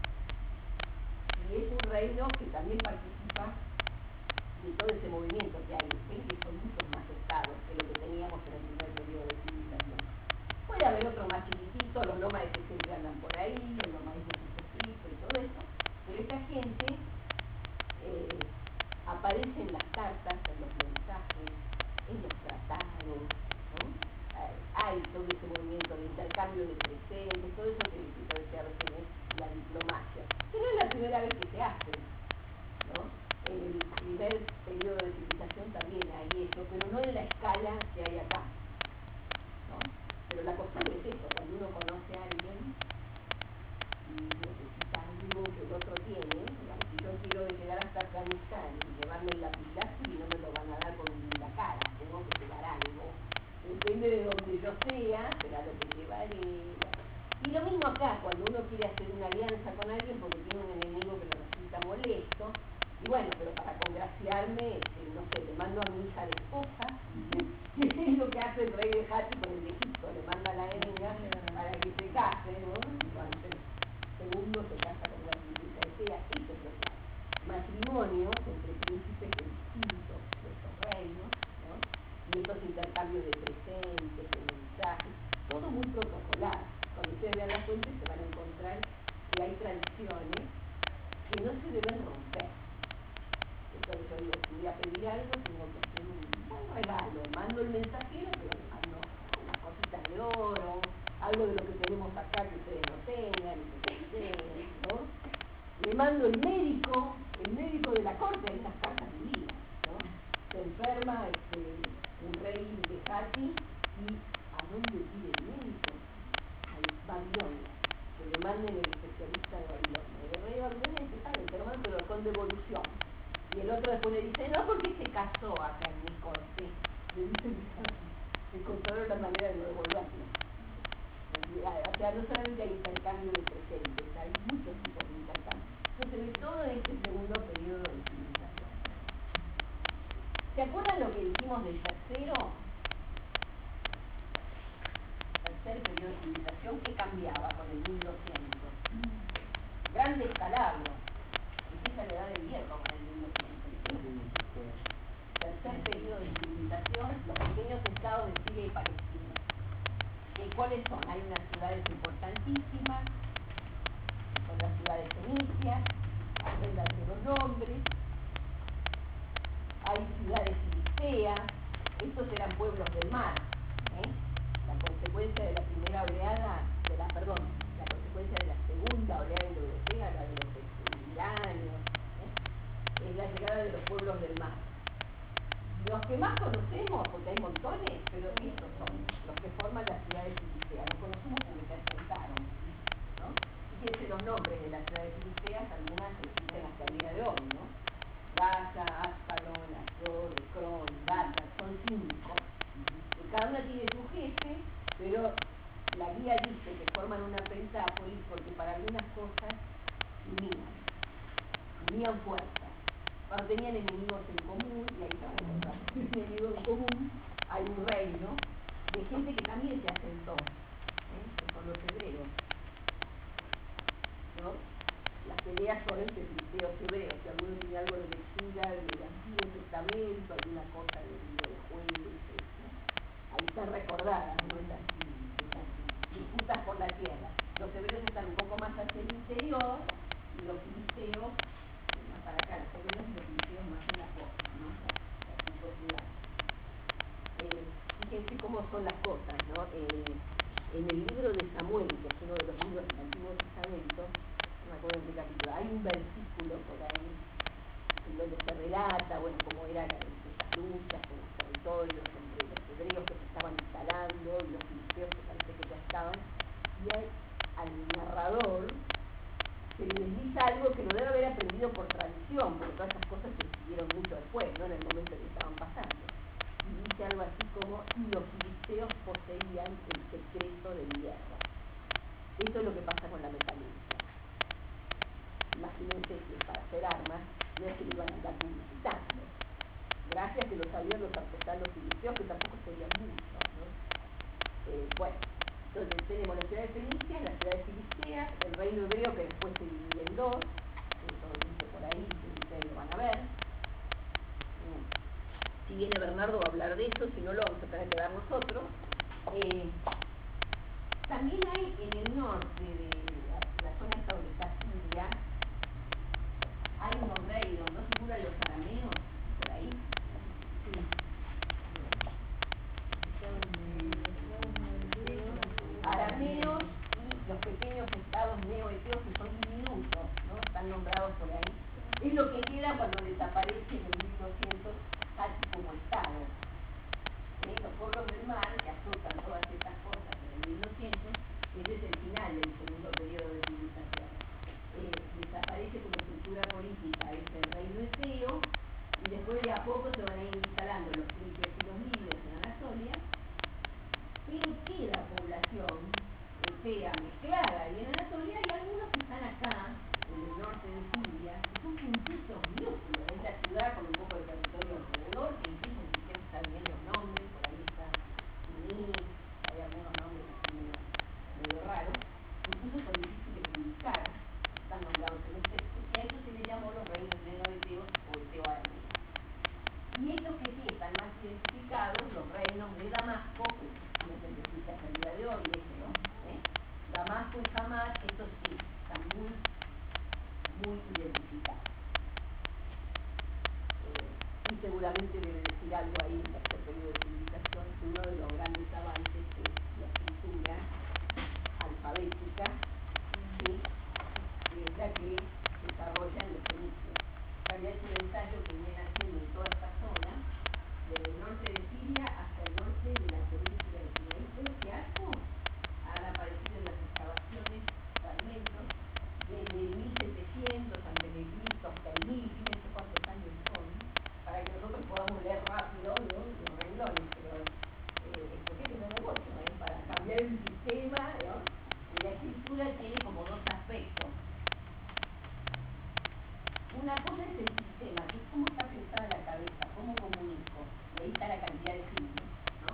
y es un reino que también participa de todo ese movimiento que hay. Ven que son muchos más estados que lo que teníamos en el primer periodo de civilización. Puede haber otro más chiquitito, los nómades que siempre andan por ahí, los nómades de Jesucristo y todo eso, pero esta gente eh, aparece en las cartas, en los mensajes, en los tratados, ¿no? Hay, hay todo ese movimiento de intercambio de presentes, todo eso que yo decía recién es la diplomacia, que no es la primera vez que se hace, ¿no? En el primer periodo de civilización también hay eso, pero no en la escala que hay acá, ¿no? Pero la costumbre es eso, cuando uno conoce a alguien y necesita algo que el otro tiene, digamos, si yo quiero llegar hasta Afganistán y llevarme el lapislázuli, no me lo van a dar con la cara, tengo que llevar algo. Depende de donde yo sea, será lo que llevaré. Y lo mismo acá, cuando uno quiere hacer una alianza con alguien porque tiene un enemigo que le resulta molesto, y bueno, pero para congraciarme, eh, no sé, le mando a mi hija de esposa, que es lo que hace el rey de Hati con el de Egipto, le manda a la Erika para que se case, ¿no? Y cuando el segundo se casa con la princesa Etea, eso es lo que hace. Matrimonios entre príncipes de distintos de estos reinos, ¿no? Y estos intercambios de presentes, de mensajes, todo muy protocolar. Cuando ustedes vean las fuentes se van a encontrar que hay tradiciones que no se deben romper. Entonces yo digo, si voy a pedir algo, tengo que hacer un buen regalo. Mando el mensajero, pero le mando unas cositas de oro, algo de lo que tenemos acá que ustedes no tengan, que ustedes, ¿no? Le mando el médico, el médico de la corte, hay unas cartas divinas, ¿no? Se enferma este, un rey de Hati y ¿a dónde pide el médico? A Babilonia, que le manden el especialista de Babilonia. Y el rey de Babilonia dice, saben, te lo mando, pero con devolución. Y el otro después le dice, no, porque se casó acá en mi corte. Le dicen que encontraron la manera de no devolverlo. O sea, no solamente hay intercambio de presentes, hay muchos tipos de intercambio. Entonces, de todo este segundo periodo de civilización. ¿Se acuerdan lo que dijimos del tercero? Tercer periodo de civilización, ¿qué cambiaba con el mil doscientos? Gran descalabro. Empieza la edad del hierro con el mil doscientos. Tercer periodo de civilización, los pequeños estados de Siria y ¿cuáles son? Hay unas ciudades importantísimas, son las ciudades fenicias, apréndanse los nombres. Hay ciudades filisteas, estos eran pueblos del mar, ¿eh? La consecuencia de la primera oleada, de la, perdón, la consecuencia de la segunda oleada europea, la de los exilianos, ¿eh? Es la llegada de los pueblos del mar. Los que más conocemos, porque hay montones, pero estos son los que forman las ciudades filisteas. Los conocemos porque se asentaron, ¿no? Fíjense los nombres de las ciudades filisteas, algunas existen hasta el día de hoy, ¿no? Gaza, Ascalón, Asdod, Ecrón, Gaza, son cinco. Y cada una tiene su jefe, pero la guía dice que forman una pentápolis porque para algunas cosas unían, unían fuerzas. Cuando tenían enemigos en común, y ahí se van a encontrar enemigos en común, hay un reino de gente que también se asentó, ¿eh? Que son los hebreos, ¿no? Las peleas son entre filisteos y hebreos, si alguno tiene algo de lectura del Antiguo Testamento, alguna cosa del libro de Jueces, ¿no? Ahí están recordadas, ¿no? Esas, esas disputas por la tierra. Los hebreos están un poco más hacia el interior y los filisteos más para acá, los hebreos y los filisteos más en la costa, ¿no? Las cinco ciudades. Eh, fíjense cómo son las cosas, ¿no? Eh, en el libro de Samuel, que es uno de los libros del Antiguo Testamento, no me acuerdo en qué capítulo, hay un versículo por ahí en donde se relata, bueno, cómo eran esas luchas con los territorios entre los hebreos que se estaban instalando y los filisteos que parece que ya estaban, y hay, al narrador se le desliza algo que lo debe haber aprendido por tradición, porque todas esas cosas se siguieron mucho después, no en el momento que estaban pasando. Y dice algo así como, y los filisteos poseían el secreto del hierro. Esto es lo que pasa con la metalurgia. Imagínense que para hacer armas no es que lo iban a andar publicitando. Gracias que lo sabían los artesanos filisteos, que tampoco serían muchos, ¿no? Eh, bueno, entonces tenemos las ciudades fenicias, las ciudades filisteas, el reino hebreo que después se divide en dos, eso dice por ahí, ustedes lo van a ver. Eh, si viene Bernardo va a hablar de eso, si no lo vamos a tener que dar nosotros. Eh, también hay en el norte de la, la zona esta donde está Siria, hay unos reinos, ¿no figuran los arameos por ahí? Sí. Arameos y los pequeños estados neoeteos que son diminutos, ¿no? Están nombrados por ahí. Es lo que queda cuando desaparece en mil doscientos Hatti como estado. ¿Eh? Los pueblos del mar que azotan todas estas cosas en el mil doscientos, ese es el final del segundo periodo de civilización. Eh, desaparece como estructura política ese reino eteo y después de a poco se van a ir instalando los frigios y los lidios en Anatolia, pero queda población etea mezclada y en Anatolia hay algunos que están acá en el norte de Siria, que son puntitos minúsculos, es la ciudad con un poco de territorio alrededor, que incluso si ustedes están bien los nombres, por ahí está Tunis, hay algunos nombres así medio, medio raros, incluso son difíciles de ubicar, están nombrados en los textos, y a eso se le llamó los reinos neoeteos o eteo-arameos. Y estos que sí están más identificados, los reinos de Damasco, que no se necesita hasta el día de hoy, ese, ¿no? ¿Eh? Damasco y Hamad, estos sí, están muy, muy identificados. Eh, y seguramente debe decir algo ahí en este periodo de civilización, que uno de los grandes avances es la escritura alfabética, ¿sí? Que es la que desarrollan los fenicios. Había hecho un ensayo que vienen haciendo en toda esta zona, desde el norte de Siria hasta el norte de la península de Sinaí. Todo ese arco han aparecido en las excavaciones fragmentos desde el mil setecientos antes de Cristo hasta el mil, fíjense cuántos años son, para que nosotros podamos leer rápido, ¿no?, los renglones, pero eh, esto que es un negocio, ¿eh?, para cambiar el sistema, ¿no? Y la escritura tiene como dos aspectos. Una cosa es el sistema, que es cómo está pensada la cabeza, cómo comunico, y ahí está la cantidad de signos, ¿no?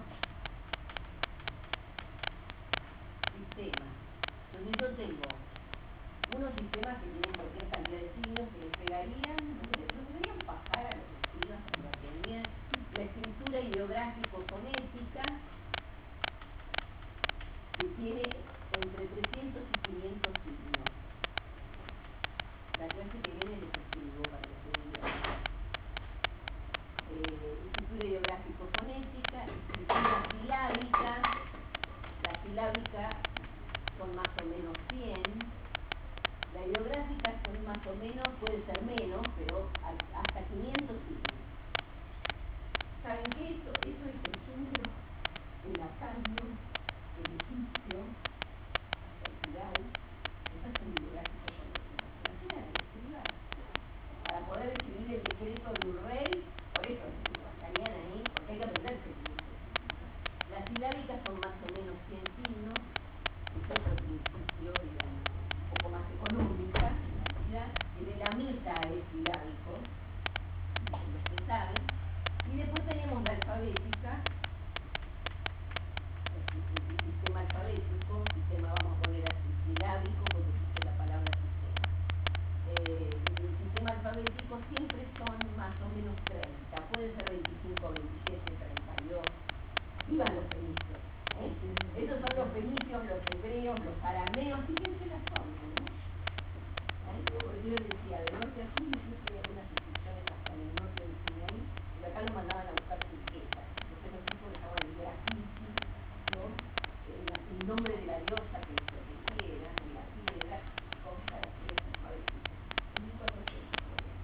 Sistema. Entonces yo tengo unos sistemas que tienen cualquier cantidad de signos que les pegarían, no sé, lo deberían pasar a los escribas cuando aprendían la escritura ideográfico-fonética, silábica son más o menos cien, la ideográfica son más o menos, puede ser menos, pero hasta quinientos signos. ¿Saben qué? Eso, eso es el sumo, el acadio, el egipcio, el plural, esas son ideográficas fonéticas. Para poder escribir el decreto de un rey, por eso estarían ahí, porque hay que aprenderse. Las silábicas son más o menos cien signos, es otro principio, digamos, un poco más económica, ¿ya? El de la meta es silábico, los que saben, y después tenemos la alfabética, el sistema alfabético, sistema vamos a poner así, silábico, porque existe la palabra sistema. Eh, el sistema alfabético siempre son más o menos treinta, pueden ser veinticinco, veintisiete, treinta y dos. Vivan los fenicios, ¿eh? Esos son los fenicios, los hebreos, los arameos, fíjense las formas, ¿no? ¿Eh? Porque yo les decía, de norte a sur incluso hay algunas inscripciones hasta en el norte del Sinaí, y acá lo mandaban a buscar turquesa, entonces los tipos dejaban el grafiti, ¿no? El, el nombre de la diosa que les protegiera, en la piedra, consta de las piedras alfabéticas, mil cuatrocientos.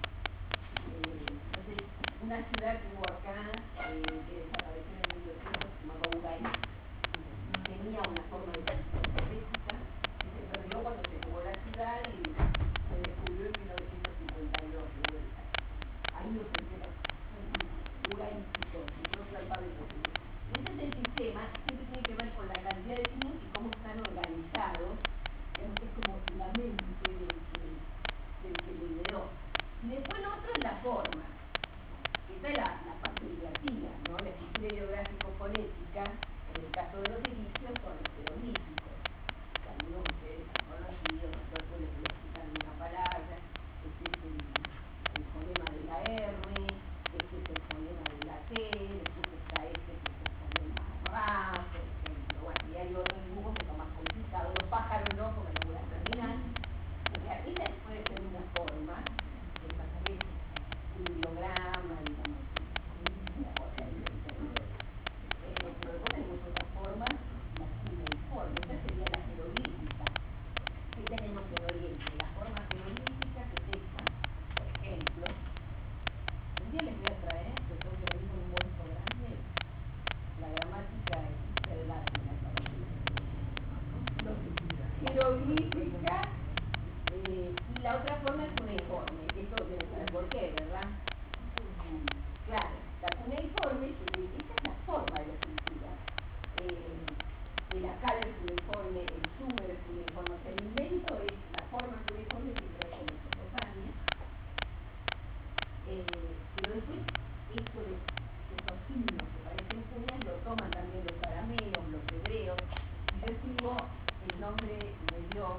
Eh, entonces, una ciudad que hubo acá, eh, que desapareció en mil doscientos, se llamaba Ugaí, tenía una forma de escritura alfabética y se perdió cuando se jugó la ciudad y se descubrió en mil novecientos cincuenta y dos de vuelta. Ahí lo sentieron Ugaí su propio alfabeto. Y ese es el sistema, siempre tiene que ver con la cantidad de signos y cómo están organizados, digamos que es como la mente del que, del que lideró. Y después lo otro es la forma. Esta es la, la parte divertida, ¿no? La escritura ideográfico-fonética, en el caso de los egipcios, son los jeroglíficos. Que algunos de ustedes han conocido, ¿no es cierto?, les voy a explicar una palabra. Este es el, el fonema de la R, este es el fonema de la T, después está este que es el fonema R, por ejemplo. Bueno, y hay otros dibujos que son más complicados. Los pájaros no, porque no voy a terminar. O sea, esa puede ser una forma, de pasar un ideograma, digamos, una cosa diferente. Eh, pero después tenemos otras formas, las cuneiformes, esta sería la jeroglífica. ¿Qué tenemos en Oriente? La forma jeroglífica, que es esta, por ejemplo. Un día les voy a traer, que tengo que venir con un bolso grande, la gramática egipcia del arte, la jeroglífica, eh, y la otra forma es cuneiforme, que esto debe saber por qué, ¿verdad? Claro, la cuneiforme, esta es la forma de la escritura. Eh, el acá es cuneiforme, el sumer es cuneiforme, o sea, el invento es la forma cuneiforme que trae con Mesopotamia. Eh, pero después, esto de estos signos que parecen cuñas lo toman también los arameos, los hebreos. Y yo escribo el nombre de Dios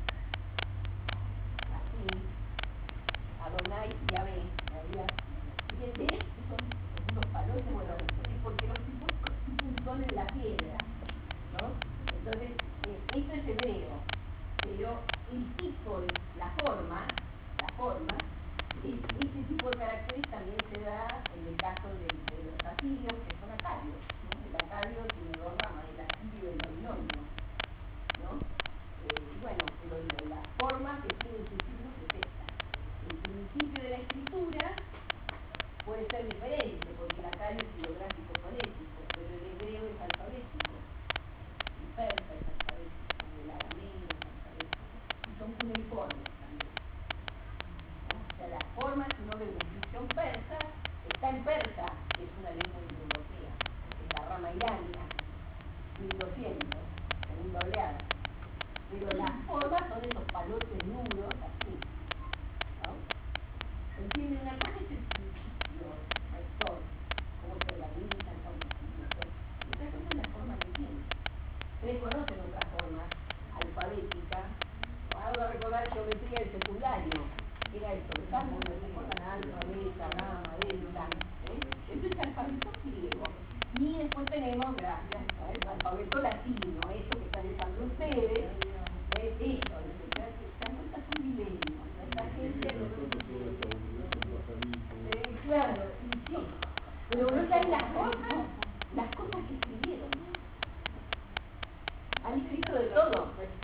así, Adonai Yahvé, María. Fíjense, son unos palotes, bueno, es porque los tipos son en la piedra, ¿no? Entonces, eh, esto es hebreo, pero el tipo, la forma, la forma, es, este tipo de caracteres también se da en el caso de, de los asirios, que son acadios, ¿no? El acadio tiene dos ramas, el asirio y el babilonio, ¿no? Eh, bueno, pero la forma que tiene sus signos es esta. El principio de la escritura puede ser diferente, porque el acadio es ideográfico fonético, pero el hebreo es alfabético, el persa es alfabético, el arameo es alfabético, y son cuneiformes también. ¿No? O sea, la forma, si uno ve una inscripción persa, está en persa, que es una lengua indoeuropea, es la rama iránica, mil doscientos, segunda oleada. Pero las formas son esos palotes duros, así, ¿no? ¿Entienden? Una cosa es el principio rector, cómo se organizan, cómo se organizan. Otra cosa es la forma que tienen. Ustedes conocen otra forma alfabética. Ahora recordar geometría del secundario. ¿Qué era esto? ¿De cálculo? ¿Se acuerdan? Alfa, beta, gamma, delta. ¿Eh? Esto es alfabeto griego. Y después tenemos, gracias, el alfabeto latino, esto que están usando ustedes. Es esto, estas son milenios. Esta gente no... Eh, claro, y sí. Pero no saben las cosas, las cosas que escribieron. Han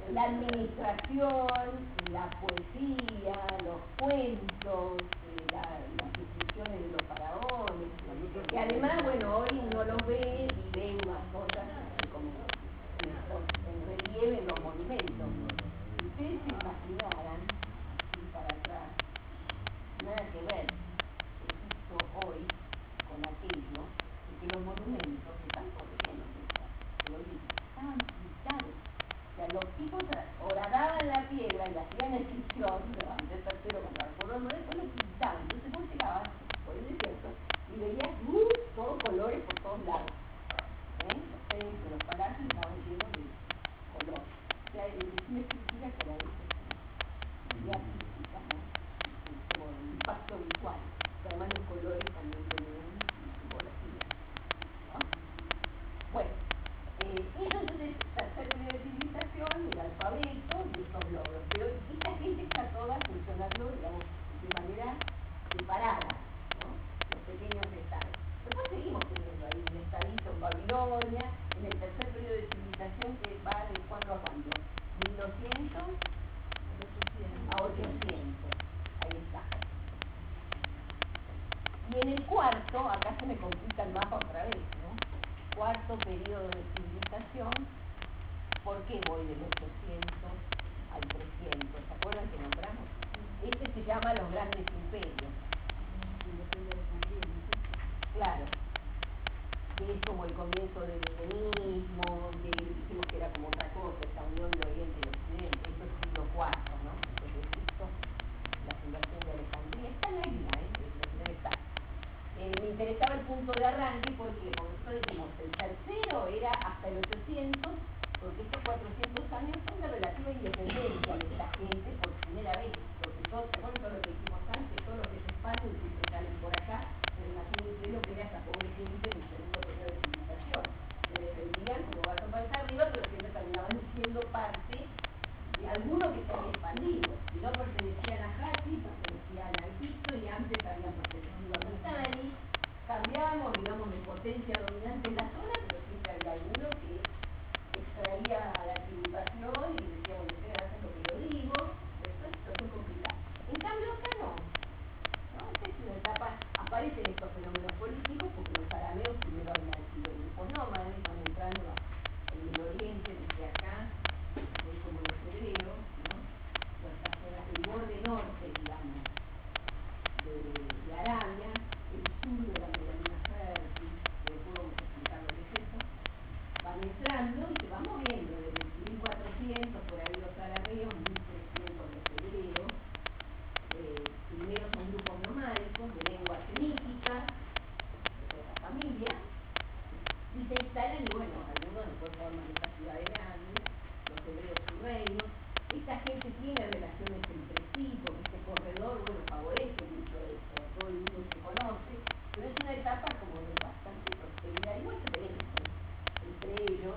la administración, la poesía, los cuentos, eh, la, las descripciones de los faraones, que además, bueno, hoy uno los ve y ve unas cosas así como en, en relieve en los monumentos. Si ustedes se imaginaran, ir para atrás, nada que ver Egipto hoy con aquello, y que los monumentos están corriendo, estaban pintados. O sea, los tipos horadaban la piedra y hacían la inscripción, Ramsés tercero contra el pueblo, después lo pintaban. Entonces vos llegabas por el desierto y veías uh, todos colores por todos lados. ¿Eh? Los templos, los palacios estaban llenos de color. O sea, es una escritura que a la vez es muy artística, ¿no? Como el impacto visual. Pero además los colores también tienen simbología, ¿no? Bueno. Eh, eso entonces es tercer periodo de civilización, el alfabeto y estos logros. Pero esta gente está toda funcionando, digamos, de manera separada, ¿no? Los pequeños estados. Después seguimos teniendo ahí un estadito en Babilonia, en el tercer periodo de civilización que va de cuándo a cuándo, mil doscientos a ochocientos. Ahí está. Y en el cuarto, acá se me complica el mapa otra vez, ¿no? Cuarto periodo de civilización, ¿por qué voy del ochocientos al trescientos? ¿Se acuerdan que nombramos? Este se llama los grandes imperios. Claro, que es como el comienzo del helenismo, que dijimos que era como otra cosa, esta unión de Oriente y Occidente. Esto es siglo cuarto, ¿no? Después de Egipto, la fundación de Alejandría. Está en la guía, ¿eh? Está. Eh, me interesaba el punto de arranque porque, como nosotros decimos, el tercero era hasta el ochocientos, porque estos cuatrocientos años son de relativa independencia de esta gente por primera vez, porque todos, con todo lo que dijimos antes, todo lo que se expande y que salen por acá, pero imagínense lo que era esta pobre gente en el segundo periodo de civilización. Se defendían como gato panza arriba, pero siempre terminaban siendo parte de alguno que se había expandido. Si no pertenecían a Hatti, pertenecían a Egipto y antes habían pertenecido a Mitanni. Cambiamos, digamos, de potencia dominante en la zona, pero siempre había alguno que extraía la tributación y decía, bueno, ustedes hacen lo que yo digo. Después esto es complicado. En cambio acá no. ¿No? Esta es una etapa, aparecen estos fenómenos políticos porque los arameos primero habían sido grupos nómades, van entrando en el oriente, desde acá, es como los hebreos, ¿no? Estas zonas del borde norte, digamos, de, de Arabia, el sur de la melanina fértil, que después vamos a explicar lo que es eso, van entrando y se van moviendo desde mil cuatrocientos, por ahí los arameos, mil trescientos los hebreos. Eh, primero son grupos nomádicos de lengua semítica, de esa familia, y se instalan, y bueno, algunos después forman estas ciudades grandes, los hebreos sus reinos. Esta gente tiene relaciones entre sí, porque este corredor, bueno, favorece mucho esto, todo el mundo se conoce, pero es una etapa como de bastante prosperidad, igual que tenemos, ¿no? Entre ellos,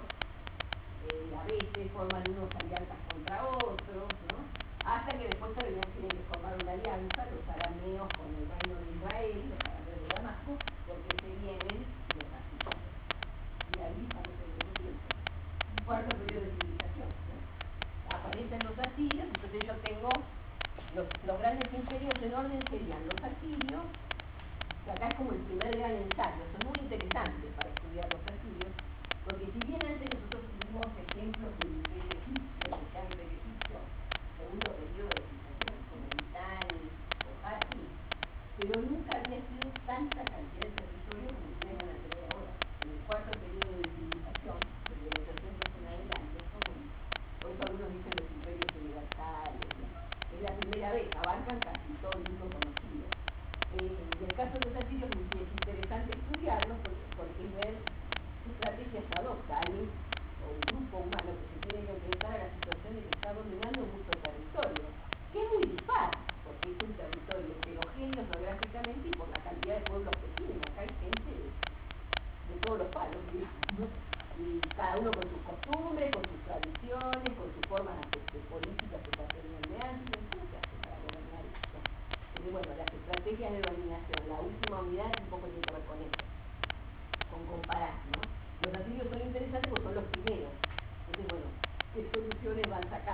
eh, a veces forman unos alianzas contra otros, ¿no? Hasta que después terminan tienen que formar una alianza, los arameos con el reino de Israel, los arameos de Damasco, porque se vienen los asirios. Y ahí estamos en el tiempo. Cuarto periodo de civilización, ¿no? Aparecen los asirios, entonces yo tengo los, los grandes imperios en orden serían los asirios, que acá es como el primer gran ensayo, son muy interesantes para estudiar los asirios, porque si bien antes nosotros tuvimos ejemplos del imperio egipcio, del gran imperio egipcio, segundo periodo de civilización, como Mitanni o Hatti, pero nunca había sido tanta cantidad de territorio como ustedes van a tener ahora. En el cuarto periodo de civilización, desde los ochocientos en adelante, son un, por eso algunos dicen los imperios universales, ¿no? Es la primera vez, abarcan casi todo el mundo conocido. Eh, en el caso de los asirios es interesante estudiarlos porque, porque ver qué estrategias adopta alguien o un grupo humano que se tiene que enfrentar a la situación de que está dominando mucho territorio, que es muy dispar, porque es un territorio heterogéneo geográficamente y por la cantidad de pueblos que tienen. Acá hay gente de, de todos los palos, digamos, ¿no? Y cada uno con sus costumbres, con sus tradiciones, con sus formas de, de políticas que se tenían de antes. ¿Cómo se hace para gobernar esto? Porque, bueno, las estrategias de dominación, la última unidad un poco tiene que ver con eso, con comparar, ¿no? Los asirios son interesantes porque son los primeros. Entonces, bueno, ¿qué soluciones van sacando?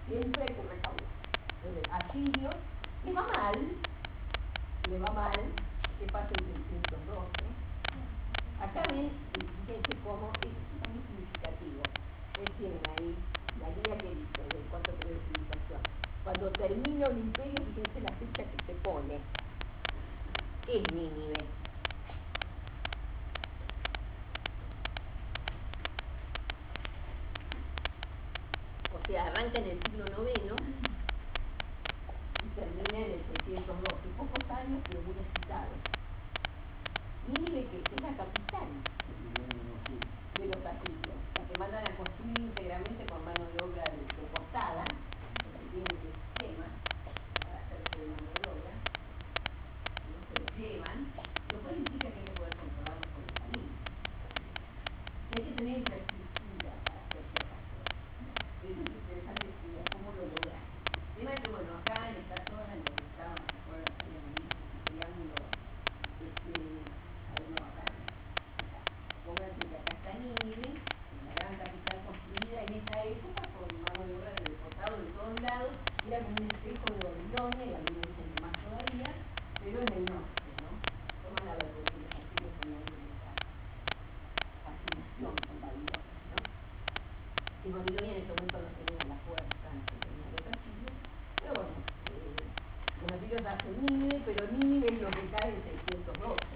siempre hay que recaudar. Entonces, a Sirio le va mal, le va mal, ¿qué pasa en seiscientos doce? Acá ven, y fíjense cómo, esto es muy significativo. Ustedes tienen ahí la guía que dice del cuarto periodo de civilización. Cuando termina un imperio, fíjense la fecha que se pone. ¿Qué es Nínive? O sea, arranca en el siglo noveno y termina en el seiscientos doce. Pocos años, pero muy agitados. Nínive, que es la capital de los asirios, la que mandan a construir íntegramente con mano de obra deportada, porque tienen el sistema para hacerse de mano de obra, no se los llevan, lo cual implica que hay que poder controlarlos por el camino. Hay que tener infraestructura para hacerse caso. Eso es interesante estudiar cómo lo logran. El tema es que, bueno, acá en esta zona, en donde estaban, ¿se acuerdan? Habían visto ese triángulo, este, ahí no, acá. Pónganse que acá está Nínive, una gran capital construida en esa época con mano de obra de deportado de todos lados, era como un espejo de Babilonia, y algunos dicen que más todavía, pero en el norte, ¿no? Toman a ver porque los asirios tenían esa fascinación con Babilonia, ¿no? Y Babilonia en ese momento no tenía la fuerza que tenían los asirios, pero bueno, eh, los asirios hacen Nínive, pero Nínive es lo que cae en seiscientos doce.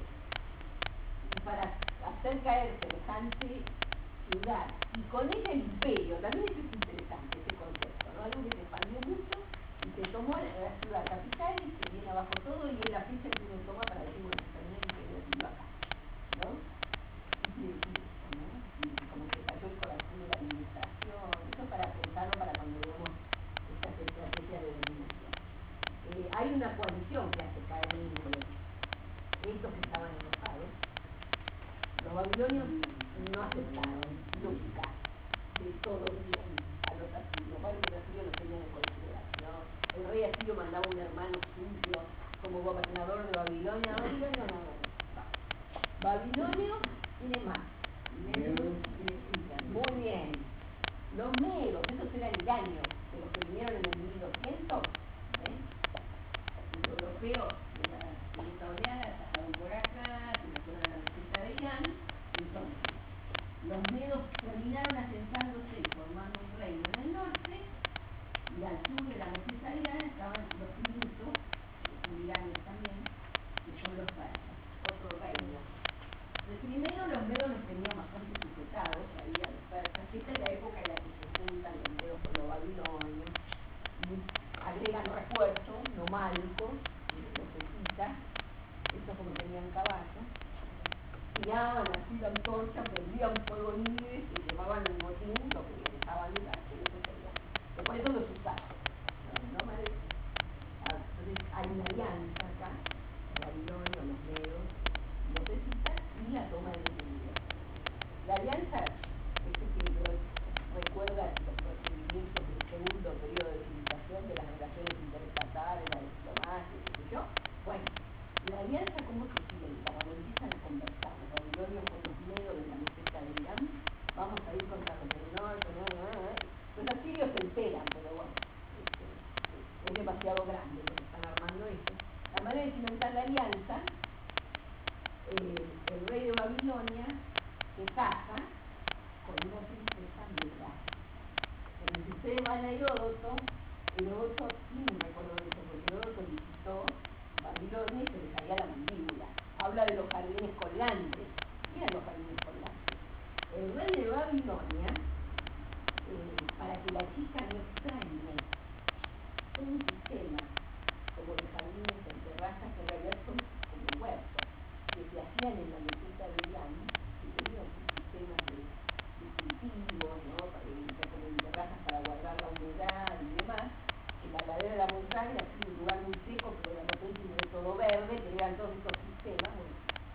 Y para hacer caer semejante ciudad y con ella el imperio, también eso es interesante, ese concepto, ¿no? Algo que se expandió mucho y se tomó la ciudad capital y se viene abajo todo, y es la fecha que uno toma para decir, bueno, se terminó el imperio aquí acá, ¿no? Y quiere decir eso, ¿no? Y como que cayó el corazón de la administración, eso para pensarlo para cuando veamos estas estrategias de dominación. Eh, hay una coalición que hace caer Nínive, estos que estaban enojados. Los babilonios no aceptaron nunca de todo bien a los asirios. Bueno, los asirios los tenían en consideración. El rey asirio mandaba un hermano suyo como gobernador de Babilonia. Babilonia no, no, no. Babilonio tiene más. Medos y Siria. Muy bien. Los medos, esos eran iraños, de los que vinieron en el mil doscientos. ¿eh? Los europeos de la segunda oleada pasaron por acá, se fueron a la meseta de Irán. Entonces, los medos terminaron asentándose y formando un reino en el norte, y al sur de la meseta de Irán estaban los filitos, que son iranes también, que son los persas, otro reino. Entonces, primero los medos los tenían bastante sujetados, había los persas, que esta es la época en la que se juntan los medos con los babilonios, y agregan refuerzos, nomálicos, los escitas, estos como tenían caballos, tiraban así la antorcha, prendían fuego Nínive, se llevaban el botín, lo que les dejaban lugar, y eso sería. Después eso los usaban. ¿no? ¿No? Entonces hay una alianza acá, Babilonia, los medos, los escitas, y la toma de Nínive. La alianza, este que recuerda los procedimientos del segundo periodo de civilización, de las relaciones interestatales, la diplomacia, qué sé yo. Bueno, la alianza, ¿cómo se cimenta? Cuando empiezan a conversar los babilonios con los medos de la meseta de Irán, vamos a ir contra los del norte, no, no, no, no. Los asirios se enteran, pero bueno, este, es demasiado grande lo que están armando esto. La manera de cimentar la alianza, eh, el rey de Babilonia se casa con una princesa meda. Entonces, si ustedes van a Heródoto, Heródoto tiene un recuerdo de eso, porque Heródoto visitó Babilonia y se le caía la mandíbula. Habla de los jardines colgantes. ¿Qué eran los jardines colgantes? El rey de Babilonia, eh, para que la chica no extrañe, un sistema como de jardines en terrazas que en realidad son como huertos, que se hacían en la meseta de Irán, que tenían sus sistemas de, de cultivos, ¿no? Como en terrazas para guardar la humedad y demás. En la ladera de la montaña, así un lugar muy seco, pero de repente de todo verde, que eran todos estos sistemas. Bueno,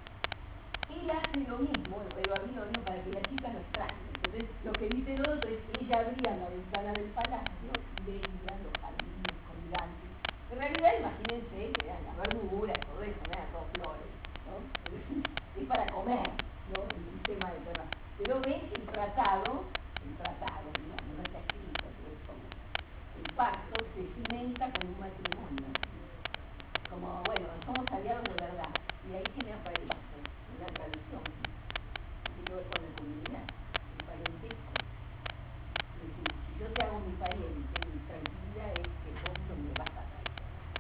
él hace lo mismo, el rey babilonio, para que la chica no extrañe. Entonces, lo que dice Heródoto es que ella abría la ventana del palacio y veía los jardines colgantes. En realidad, imagínense que eran las verduras, todo eso, no eran todos flores, ¿no? Es para comer, ¿no? El sistema de terraza. Pero ven el tratado, el tratado, digamos, no está escrito, pero es como el pacto se cimenta con un matrimonio. Como, bueno, somos aliados de verdad. Y ahí que me aparece una tradición que tiene que ver con la comunidad, el parentesco. Es decir, si yo te hago mi pariente, mi tranquilidad es que vos no me vas a traer.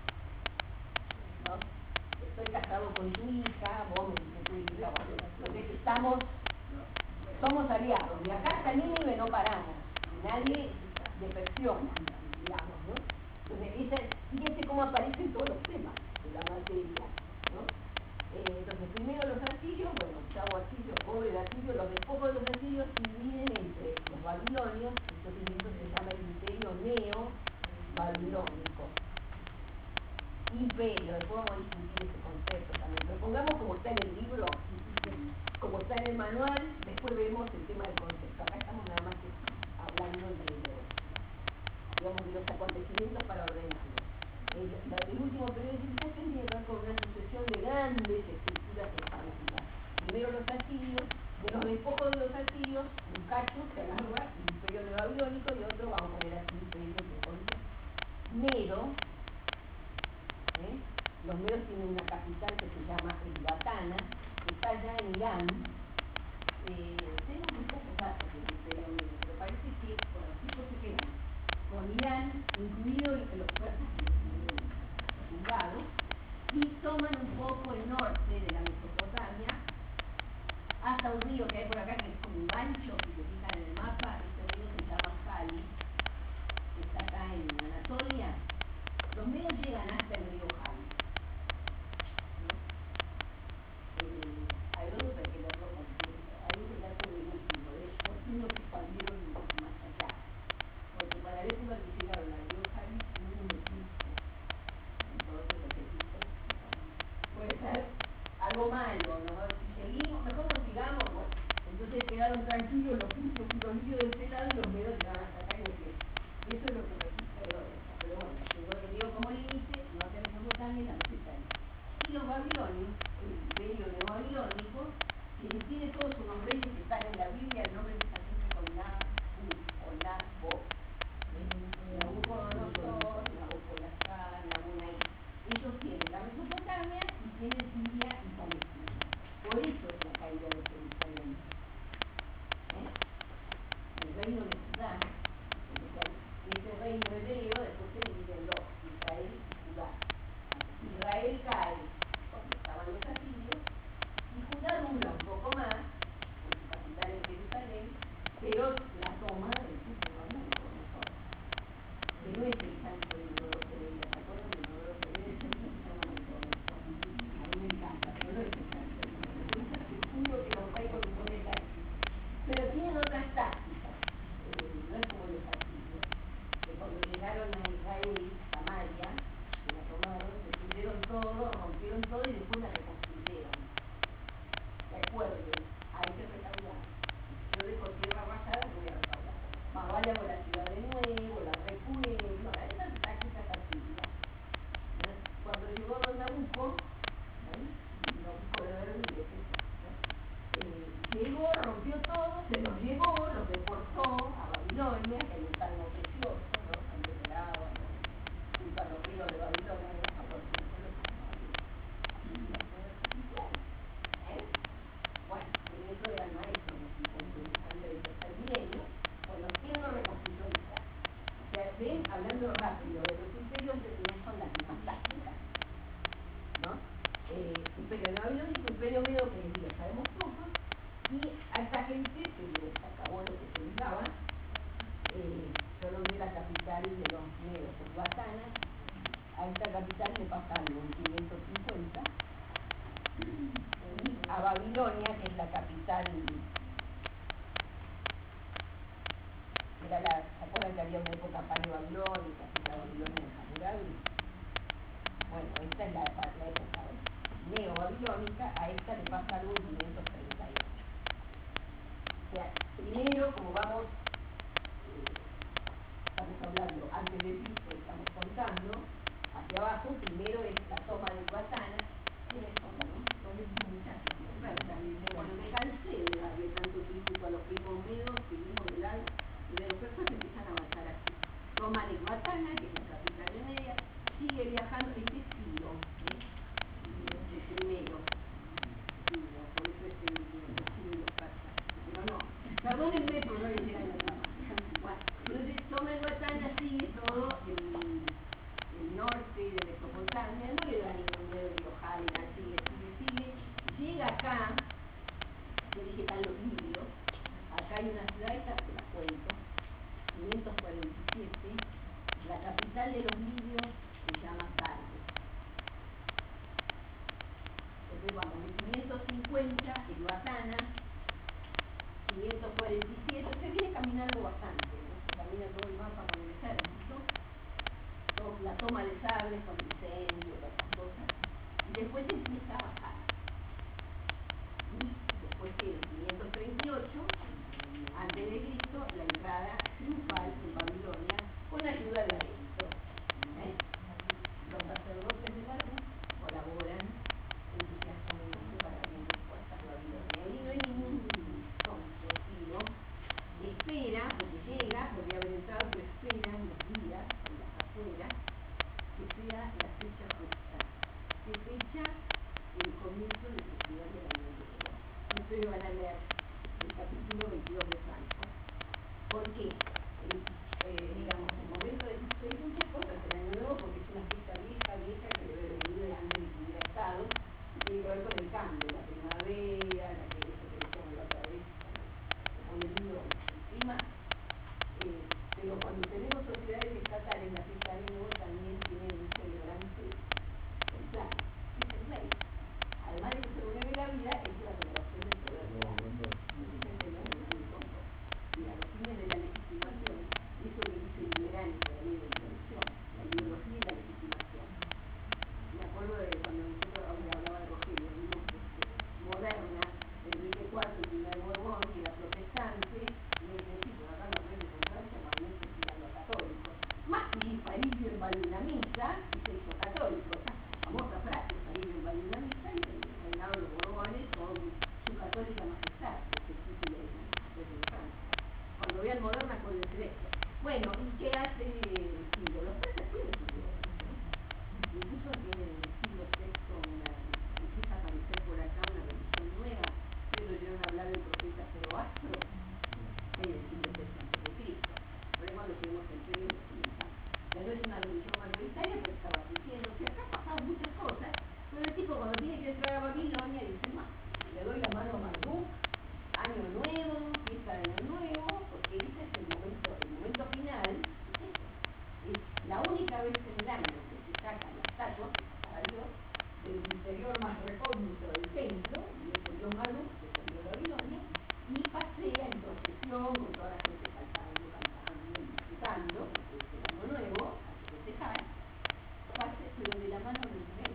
¿No? Estoy casado con tu hija, vos me dices tu hija, vos, entonces estamos, somos aliados. De acá hasta el límite no paramos. Nadie de presión, digamos, ¿no? Entonces, esa, fíjense cómo aparecen todos los temas de la materia, ¿no? Eh, entonces, primero los asirios, bueno, chavo asirio, pobre asirio, los despojos de los asirios se dividen entre los babilonios, entonces eso se llama el imperio neo-babilónico. Imperio, después vamos a discutir ese concepto también, pero pongamos como está en el libro, como está en el manual, después vemos el tema del concepto. Acá estamos nada más que hablando de, digamos, de los acontecimientos para ordenarlos. El, el último periodo de civilización tiene que ver con una sucesión de grandes estructuras expansivas. Primero los asirios, de los despojos de los asirios, un cacho se agarra el imperio neobabilónico y otro, vamos a poner así, imperio que Mero, ¿eh? Los medos tienen una capital que se llama Ecbatana, que está allá en Irán. Eh, tengo un poco datos del imperio medo, pero parece que, bueno, los tipos se quedan con Irán, incluido los persas fundados, y toman un poco el norte de la Mesopotamia hasta un río que hay por acá que es como un gancho, si se fijan en el mapa, este río se llama Jali, que está acá en Anatolia. Los medios llegan hasta el río Jali. ¿No? Eh, hay otro que lo hay un relato buenísimo de por qué no se expandieron más allá. Porque para la época que llegaron al río Jali no hubo un eclipse. Entonces los eclipses puede ser algo malo, ¿no? Si seguimos, mejor no sigamos, bueno. Entonces quedaron tranquilos los puntos floridos de este lado y los medios llegaron hasta acá y no quieren. Eso es lo que registra Heródoto. Pero bueno, llegó el río como límite, no hacia Mesopotamia y la Meseta. Y los babilonios, el imperio neobabilónico, que tiene todos unos reyes que están en la Biblia, el nombre empieza siempre con Nabu o Nabo. Nabucodonosor, Nabucodonosor, Nabunai. Ellos tienen la Mesopotamia y tienen Siria y Palestina. Por eso es la caída de Jerusalén. ¿Eh? El reino de Judá, ese reino hebreo, después se divide en dos, Israel y Judá. Israel cae cuando estaban los asirios y Judá dura un poco más, con su capital en Jerusalén, pero la toma del pueblo Nabucodonosor, que no es el santo de Inodoro Pereira, ¿se acuerdan de Inodoro Pereira? Es el santo de Nabucodonosor. A mí me encanta, pero no es el santo de Nabucodonosor, seguro que los reyes lo ponen aquí. Pero tienen otras tácticas, eh, no es como los asirios, que cuando llegaron a Israel, Samaria, que la tomaron, destruyeron todo, rompieron todo y después la reconstruyeron. Recuerden, hay que recaudar. Yo dejo tierra arrasada, voy a recaudar. Más vale hago la ciudad de nuevo, la repueblo, esas tácticas asirias. Cuando llegó Don Nabucco, Nabucco de Berlín, eh, llegó, rompió todo, se los llevó, los deportó a Babilonia, que hay un salmo precioso, ¿no? Antes del agua, ¿no? Junto a los ríos de Babilonia, ¿no? A los ¿Eh? Bueno, en eso era el maestro, ¿no? Antes del tercer milenio, bueno, ¿quién lo reconstruyó Israel? O sea, ven, hablando rápido, de los imperios de que son las mismas tácticas, ¿no? Eh, imperio babilónico, imperio medio que les digo, sabemos poco, y a esta gente se les acabó lo que se les daba. Eh, yo lo vi la capital de los medos, Ecbatana. A esta capital le pasa algo en quinientos cincuenta, y a Babilonia, que es la capital, era la, ¿se acuerdan que había una época paleo-babilónica, que la Babilonia es Hammurabi? Bueno, esta es la, la época neo-babilónica, a esta le pasa algo en quinientos treinta y ocho. O sea, primero, como vamos, eh, estamos hablando, antes de Cristo, estamos contando, hacia abajo, primero es la toma de Ecbatana. ¿Quiénes son, no? Son estos muchachos. Bueno, me cansé de darle tanto tributo a los primos medos, que vimos del lado, y de los persas empiezan a avanzar así. Toman Ecbatana, ayudarles con incendios, todas esas cosas, y después empieza a bajar. Y después que en quinientos treinta y ocho, antes de Cristo, la entrada triunfal en Babilonia con la ayuda de Aresto. ¿Eh? Los sacerdotes de Marduk colaboran entusiastamente para abrir las puertas de Babilonia. Y no hay ningún sonso, sino espera, porque llega, podría haber entrado, pero espera unos días en las afueras que sea la fecha justa, que fecha el comienzo del Festival de la Unión Europea. Ustedes van a leer el capítulo veintidós de Franco. ¿Por qué? El, eh, digamos, el momento de hay muchas cosas en Año Nuevo porque es una fiesta vieja, vieja que debe haber venido de antes de que hubiera estado, y tiene que ver con el cambio, la primavera, la que eso que decíamos la otra vez, con el libro, el clima. Eh, pero cuando tenemos sociedades estatales, la fiesta de Año Nuevo también tiene un celebrante central, que es el rey. Además de que se renueve la vida, es la renovación del poder real. Mira, los fines de la legitimación, eso que dice Liberani, que la ley de introducción, la ideología y la legitimación. Me acuerdo de cuando nosotros hablaba de Rogelio, digo, este, moderna, Enrique cuarto, el primer Borbón, que era protestante, y me decía, sí, pero acá los reyes en Francia más bien se tiran los católicos. Maxi Farillo invadió una misa y se hizo católico. Esa famosa frase, Farillo invadió una misa y el reinado de los Borbones con su católica majestad, que es el título de reyes de Francia. Cuando vean Moderna, acuérdense de esto. Bueno, ¿y qué hace Ciro? Los persas tienen su teología. Incluso tienen en el siglo sexto una, empieza a aparecer por acá una religión nueva. Ustedes lo llegaron a hablar del profeta Zoroastro en el siglo sexto antes de Cristo. Por eso cuando tuvimos el imperio lo comentamos. Ya no es una religión mayoritaria, pero estaba surgiendo. Que acá pasaban muchas cosas, pero el tipo cuando tiene que entrar a Babilonia dice, no, le doy la mano a Marduk, año nuevo, fiesta de año nuevo, porque ese es el momento, el momento final, es eso. Es la única vez en el año que se sacan las estatuas para Dios del interior más recóndito del templo, y es el dios Marduk, que es el dios de Babilonia, y pasea en procesión con toda la gente cantando, cantando, disfrutando, porque es el año nuevo, hay que festejar, pase, pero de la mano del rey.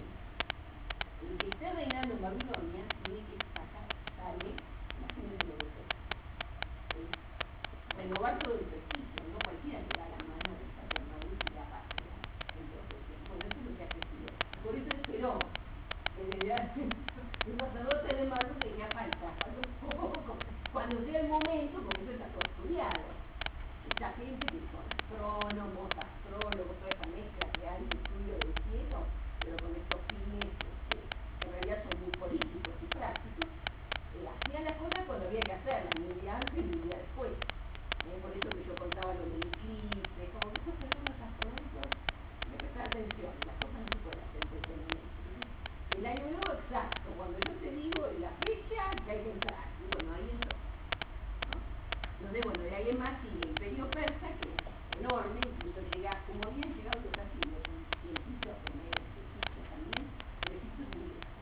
El que esté reinando en Babilonia tiene que sacar, sale, imagínense lo que es. Es renovar todo el prestigio, no cualquiera le da la mano al estatua de Marduk y la pasea en procesión. Bueno, eso es lo que hace Ciro. Por eso esperó que le dieran el sacerdote de Marduk que ya falta, falta un poco. Cuando sea el momento, porque eso está todo estudiado. Esta gente que son astrónomos, astrólogos, toda esa mezcla que hay de estudio del cielo, pero con estos fines este, que en realidad son muy políticos y prácticos, eh, hacían las cosas cuando había que hacerlas, ni un día antes ni un día después. Eh, por eso que yo contaba lo del eclipse, como que estos personas astronómicos, hay que prestar atención, las cosas no se pueden hacer intencionalmente. El año nuevo exacto, cuando yo te digo la fecha que hay que entrar, y bueno, ahí entró. Entonces, bueno, de ahí en más sigue el imperio persa, que es enorme, incluso llega, como habían llegado los asirios, y Egipto a comer, Egipto también, pero Egipto es muy lejos.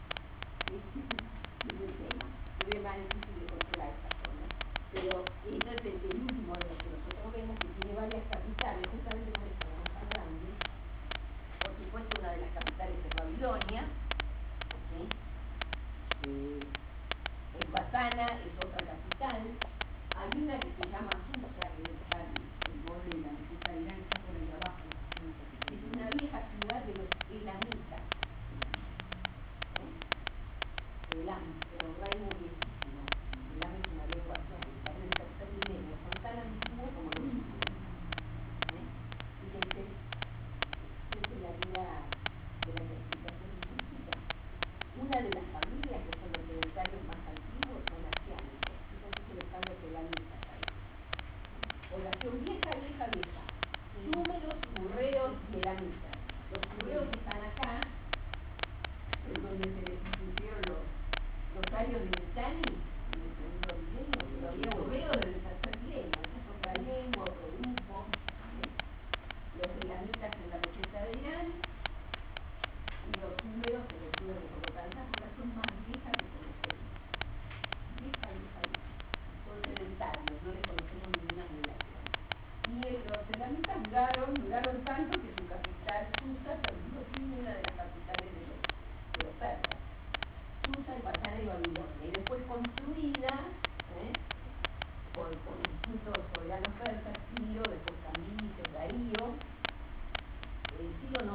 Es el tema, es más difícil de controlar esa zona. Pero este es el, el último de los que nosotros vemos, que tiene varias capitales, justamente por eso no es tan grande. Por supuesto, una de las capitales es Babilonia, ¿sí? eh, Ecbatana es otra capital. Hay una que se llama Susa, que está en el borde de la meseta de Irán, está por ahí abajo. Es una vieja ciudad de los elamitas. ¿Eh? Elam, pero un reino viejísimo. Elam es una lengua clásica, es del tercer milenio, son tan antiguos como los sirios. ¿Eh? Fíjense, esta es la guía de la clasificación lingüística. Una de las familias que son los sedentarios más antiguos son asiánicos. Fíjense que los cambios elamitas ahí. Población vieja, vieja, vieja. Números, burreos y elamitas. Los burreos que están acá, es donde se les pusieron los, los años de Mitanni, en el segundo milenio, pero había burreos desde el tercer milenio. Esa es otra lengua, otro grupo. ¿Eh? Los elamitas en la meseta de Irán, y los húmedos en el sur de Mesopotamia. Esas población más vieja que conocemos. Vieja, vieja, vieja. Son sedentarios, no les conocemos ninguna población. Y los elamitas duraron, duraron tanto que su capital, Susa,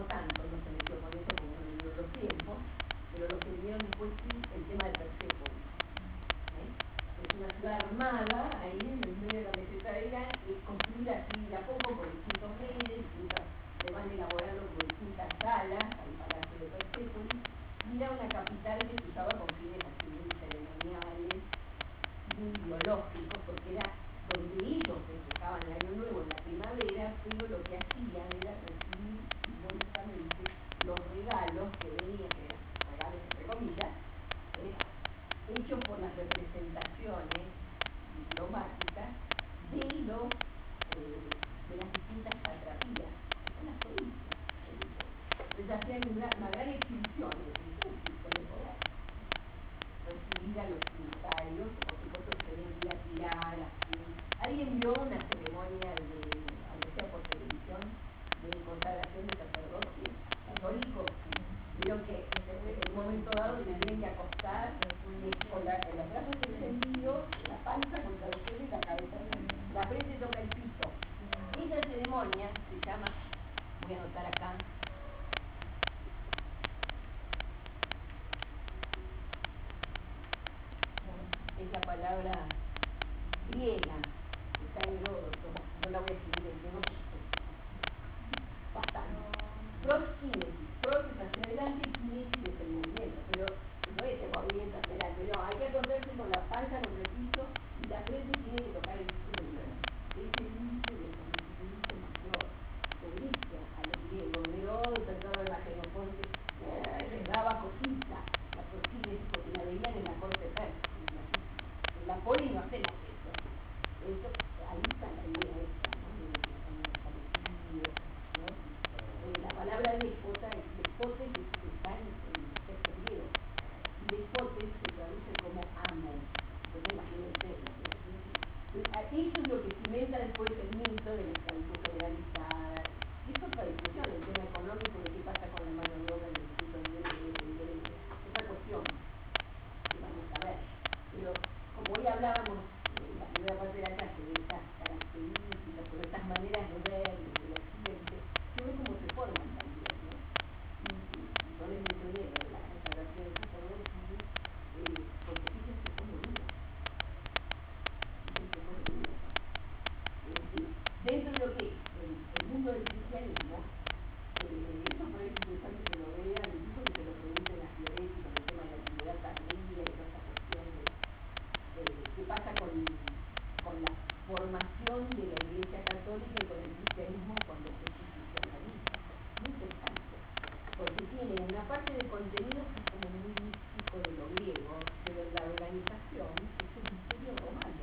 tanto, no se metió con eso como no le dio los tiempos, pero lo que vinieron después sí, el tema de Persépolis. ¿Eh? Es una ciudad armada ahí en el medio de la meseta de Irán, y construida así de a poco por distintos reyes, distintas, se van elaborando por distintas salas al palacio de Persépolis, y era una capital que se usaba con fines así muy ceremoniales, muy ideológicos, porque era donde ellos festejaban el año nuevo en la primavera, pero lo que hacían era recibir simbólicamente los regalos que venían, que eran regalos entre comillas, eh, hechos por las representaciones diplomáticas de los eh, de las distintas satrapías, que son las provincias. Entonces hacían una, una gran exhibición, exhibición de poder, recibir a los trinitarios, por supuesto que tenían que ir a tirar así. Alguien vio una ceremonia de, aunque sea por televisión, de consagración de sacerdotes católicos. Vieron que en un momento dado se tienen que acostar con la, los brazos extendidos, la panza contra el suelo y la cabeza, la frente toca el piso. Esa ceremonia se llama, voy a anotar acá, es la palabra griega, que está en Heródoto, no la voy a escribir en no bastante. Proskinesis, pros es hacia adelante y kinesis es el movimiento, pero no es el movimiento hacia adelante, no, hay que acostarse con la panza contra el piso y la frente tiene que tocar el suelo. Es el índice del índice mayor, que obliga a los griegos. Heródoto, todo el Xenofonte, eh, les daba cosita la proskinesis porque la veían en la corte persa. En la poli no hacemos eso. Eso, ahí está la idea esta, ¿no? De que estamos establecidos, ¿no? Eh, la palabra déspota, despotes está en el texto griego. Y despotes se traduce como amo. Entonces imagínense, ¿no? Eso es lo que cimenta después el mito de la esclavitud generalizada. Es otra discusión, el tema económico de qué pasa con la mano de obra en el distinto nivel de violencia. Otra cuestión que vamos a ver. Pero como hoy hablábamos en la primera parte de la clase de estas características, o de estas maneras de ver desde el occidente, se ve cómo se forman también, ¿no? Y, y, y yo les mencioné la consagración de sacerdotes, eh, porque fíjense cómo vive. Fíjense cómo vive. Es decir, dentro de lo que es el, el mundo del cristianismo, eh, eso por eso es interesante que lo vean, incluso que se lo pregunten a Fioretti con el tema de la antigüedad tardía y toda esta cuestión de Eh, qué pasa con, con la formación de la Iglesia Católica y con el cristianismo cuando se institucionaliza. Muy interesante, porque tiene una parte de contenido que es como muy místico de lo griego, pero la organización es el misterio romano.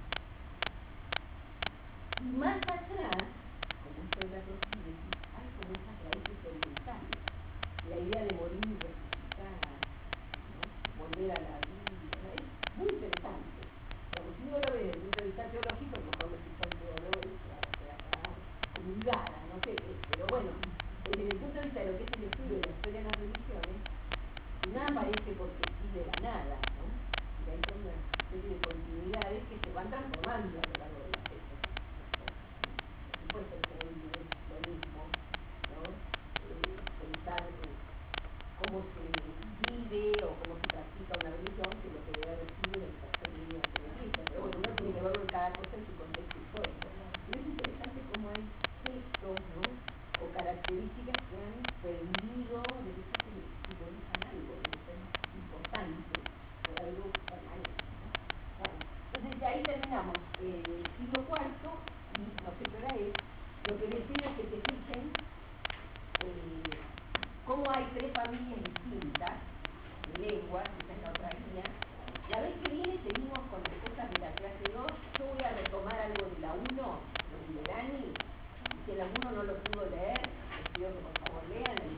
Y más atrás, como esto de la prosínesis, hay como esas raíces orientales, la idea de morir y resucitar, ¿no? Volver a la vida, ¿no? Es muy interesante. Pero si uno lo ve desde el punto de vista teológico, mejor lo escuchan teólogos, o sea, comulgada, no sé qué, pero bueno, desde el punto de vista de lo que es el estudio de la historia de las religiones, nada parece porque sí de la nada, ¿no? Y hay toda una serie de continuidades que se van transformando a lo largo de las fechas. Por supuesto que hoy no es lo mismo, ¿no? Eh, pensar eh, cómo se vive o cómo se practica una religión que lo que debe haber sido en el tercer milenio de la Iglesia. Pero bueno, uno tiene que verlo en cada cosa en su contexto histórico. Pero es interesante cómo hay gestos, ¿no? O características que han perdido, de eso que simbolizan algo, debe ser importante, por algo permanente, ¿no? Bueno, entonces de ahí terminamos eh, el siglo cuarto, y no sé qué hora es. Lo que les pido es que se fijen eh, cómo hay tres familias distintas de lenguas, esta es la otra guía. La vez que viene seguimos con las cosas de la clase dos. Yo voy a retomar algo de la uno, de Liberani, y si el alguno no lo pudo leer, les pido que por favor lean.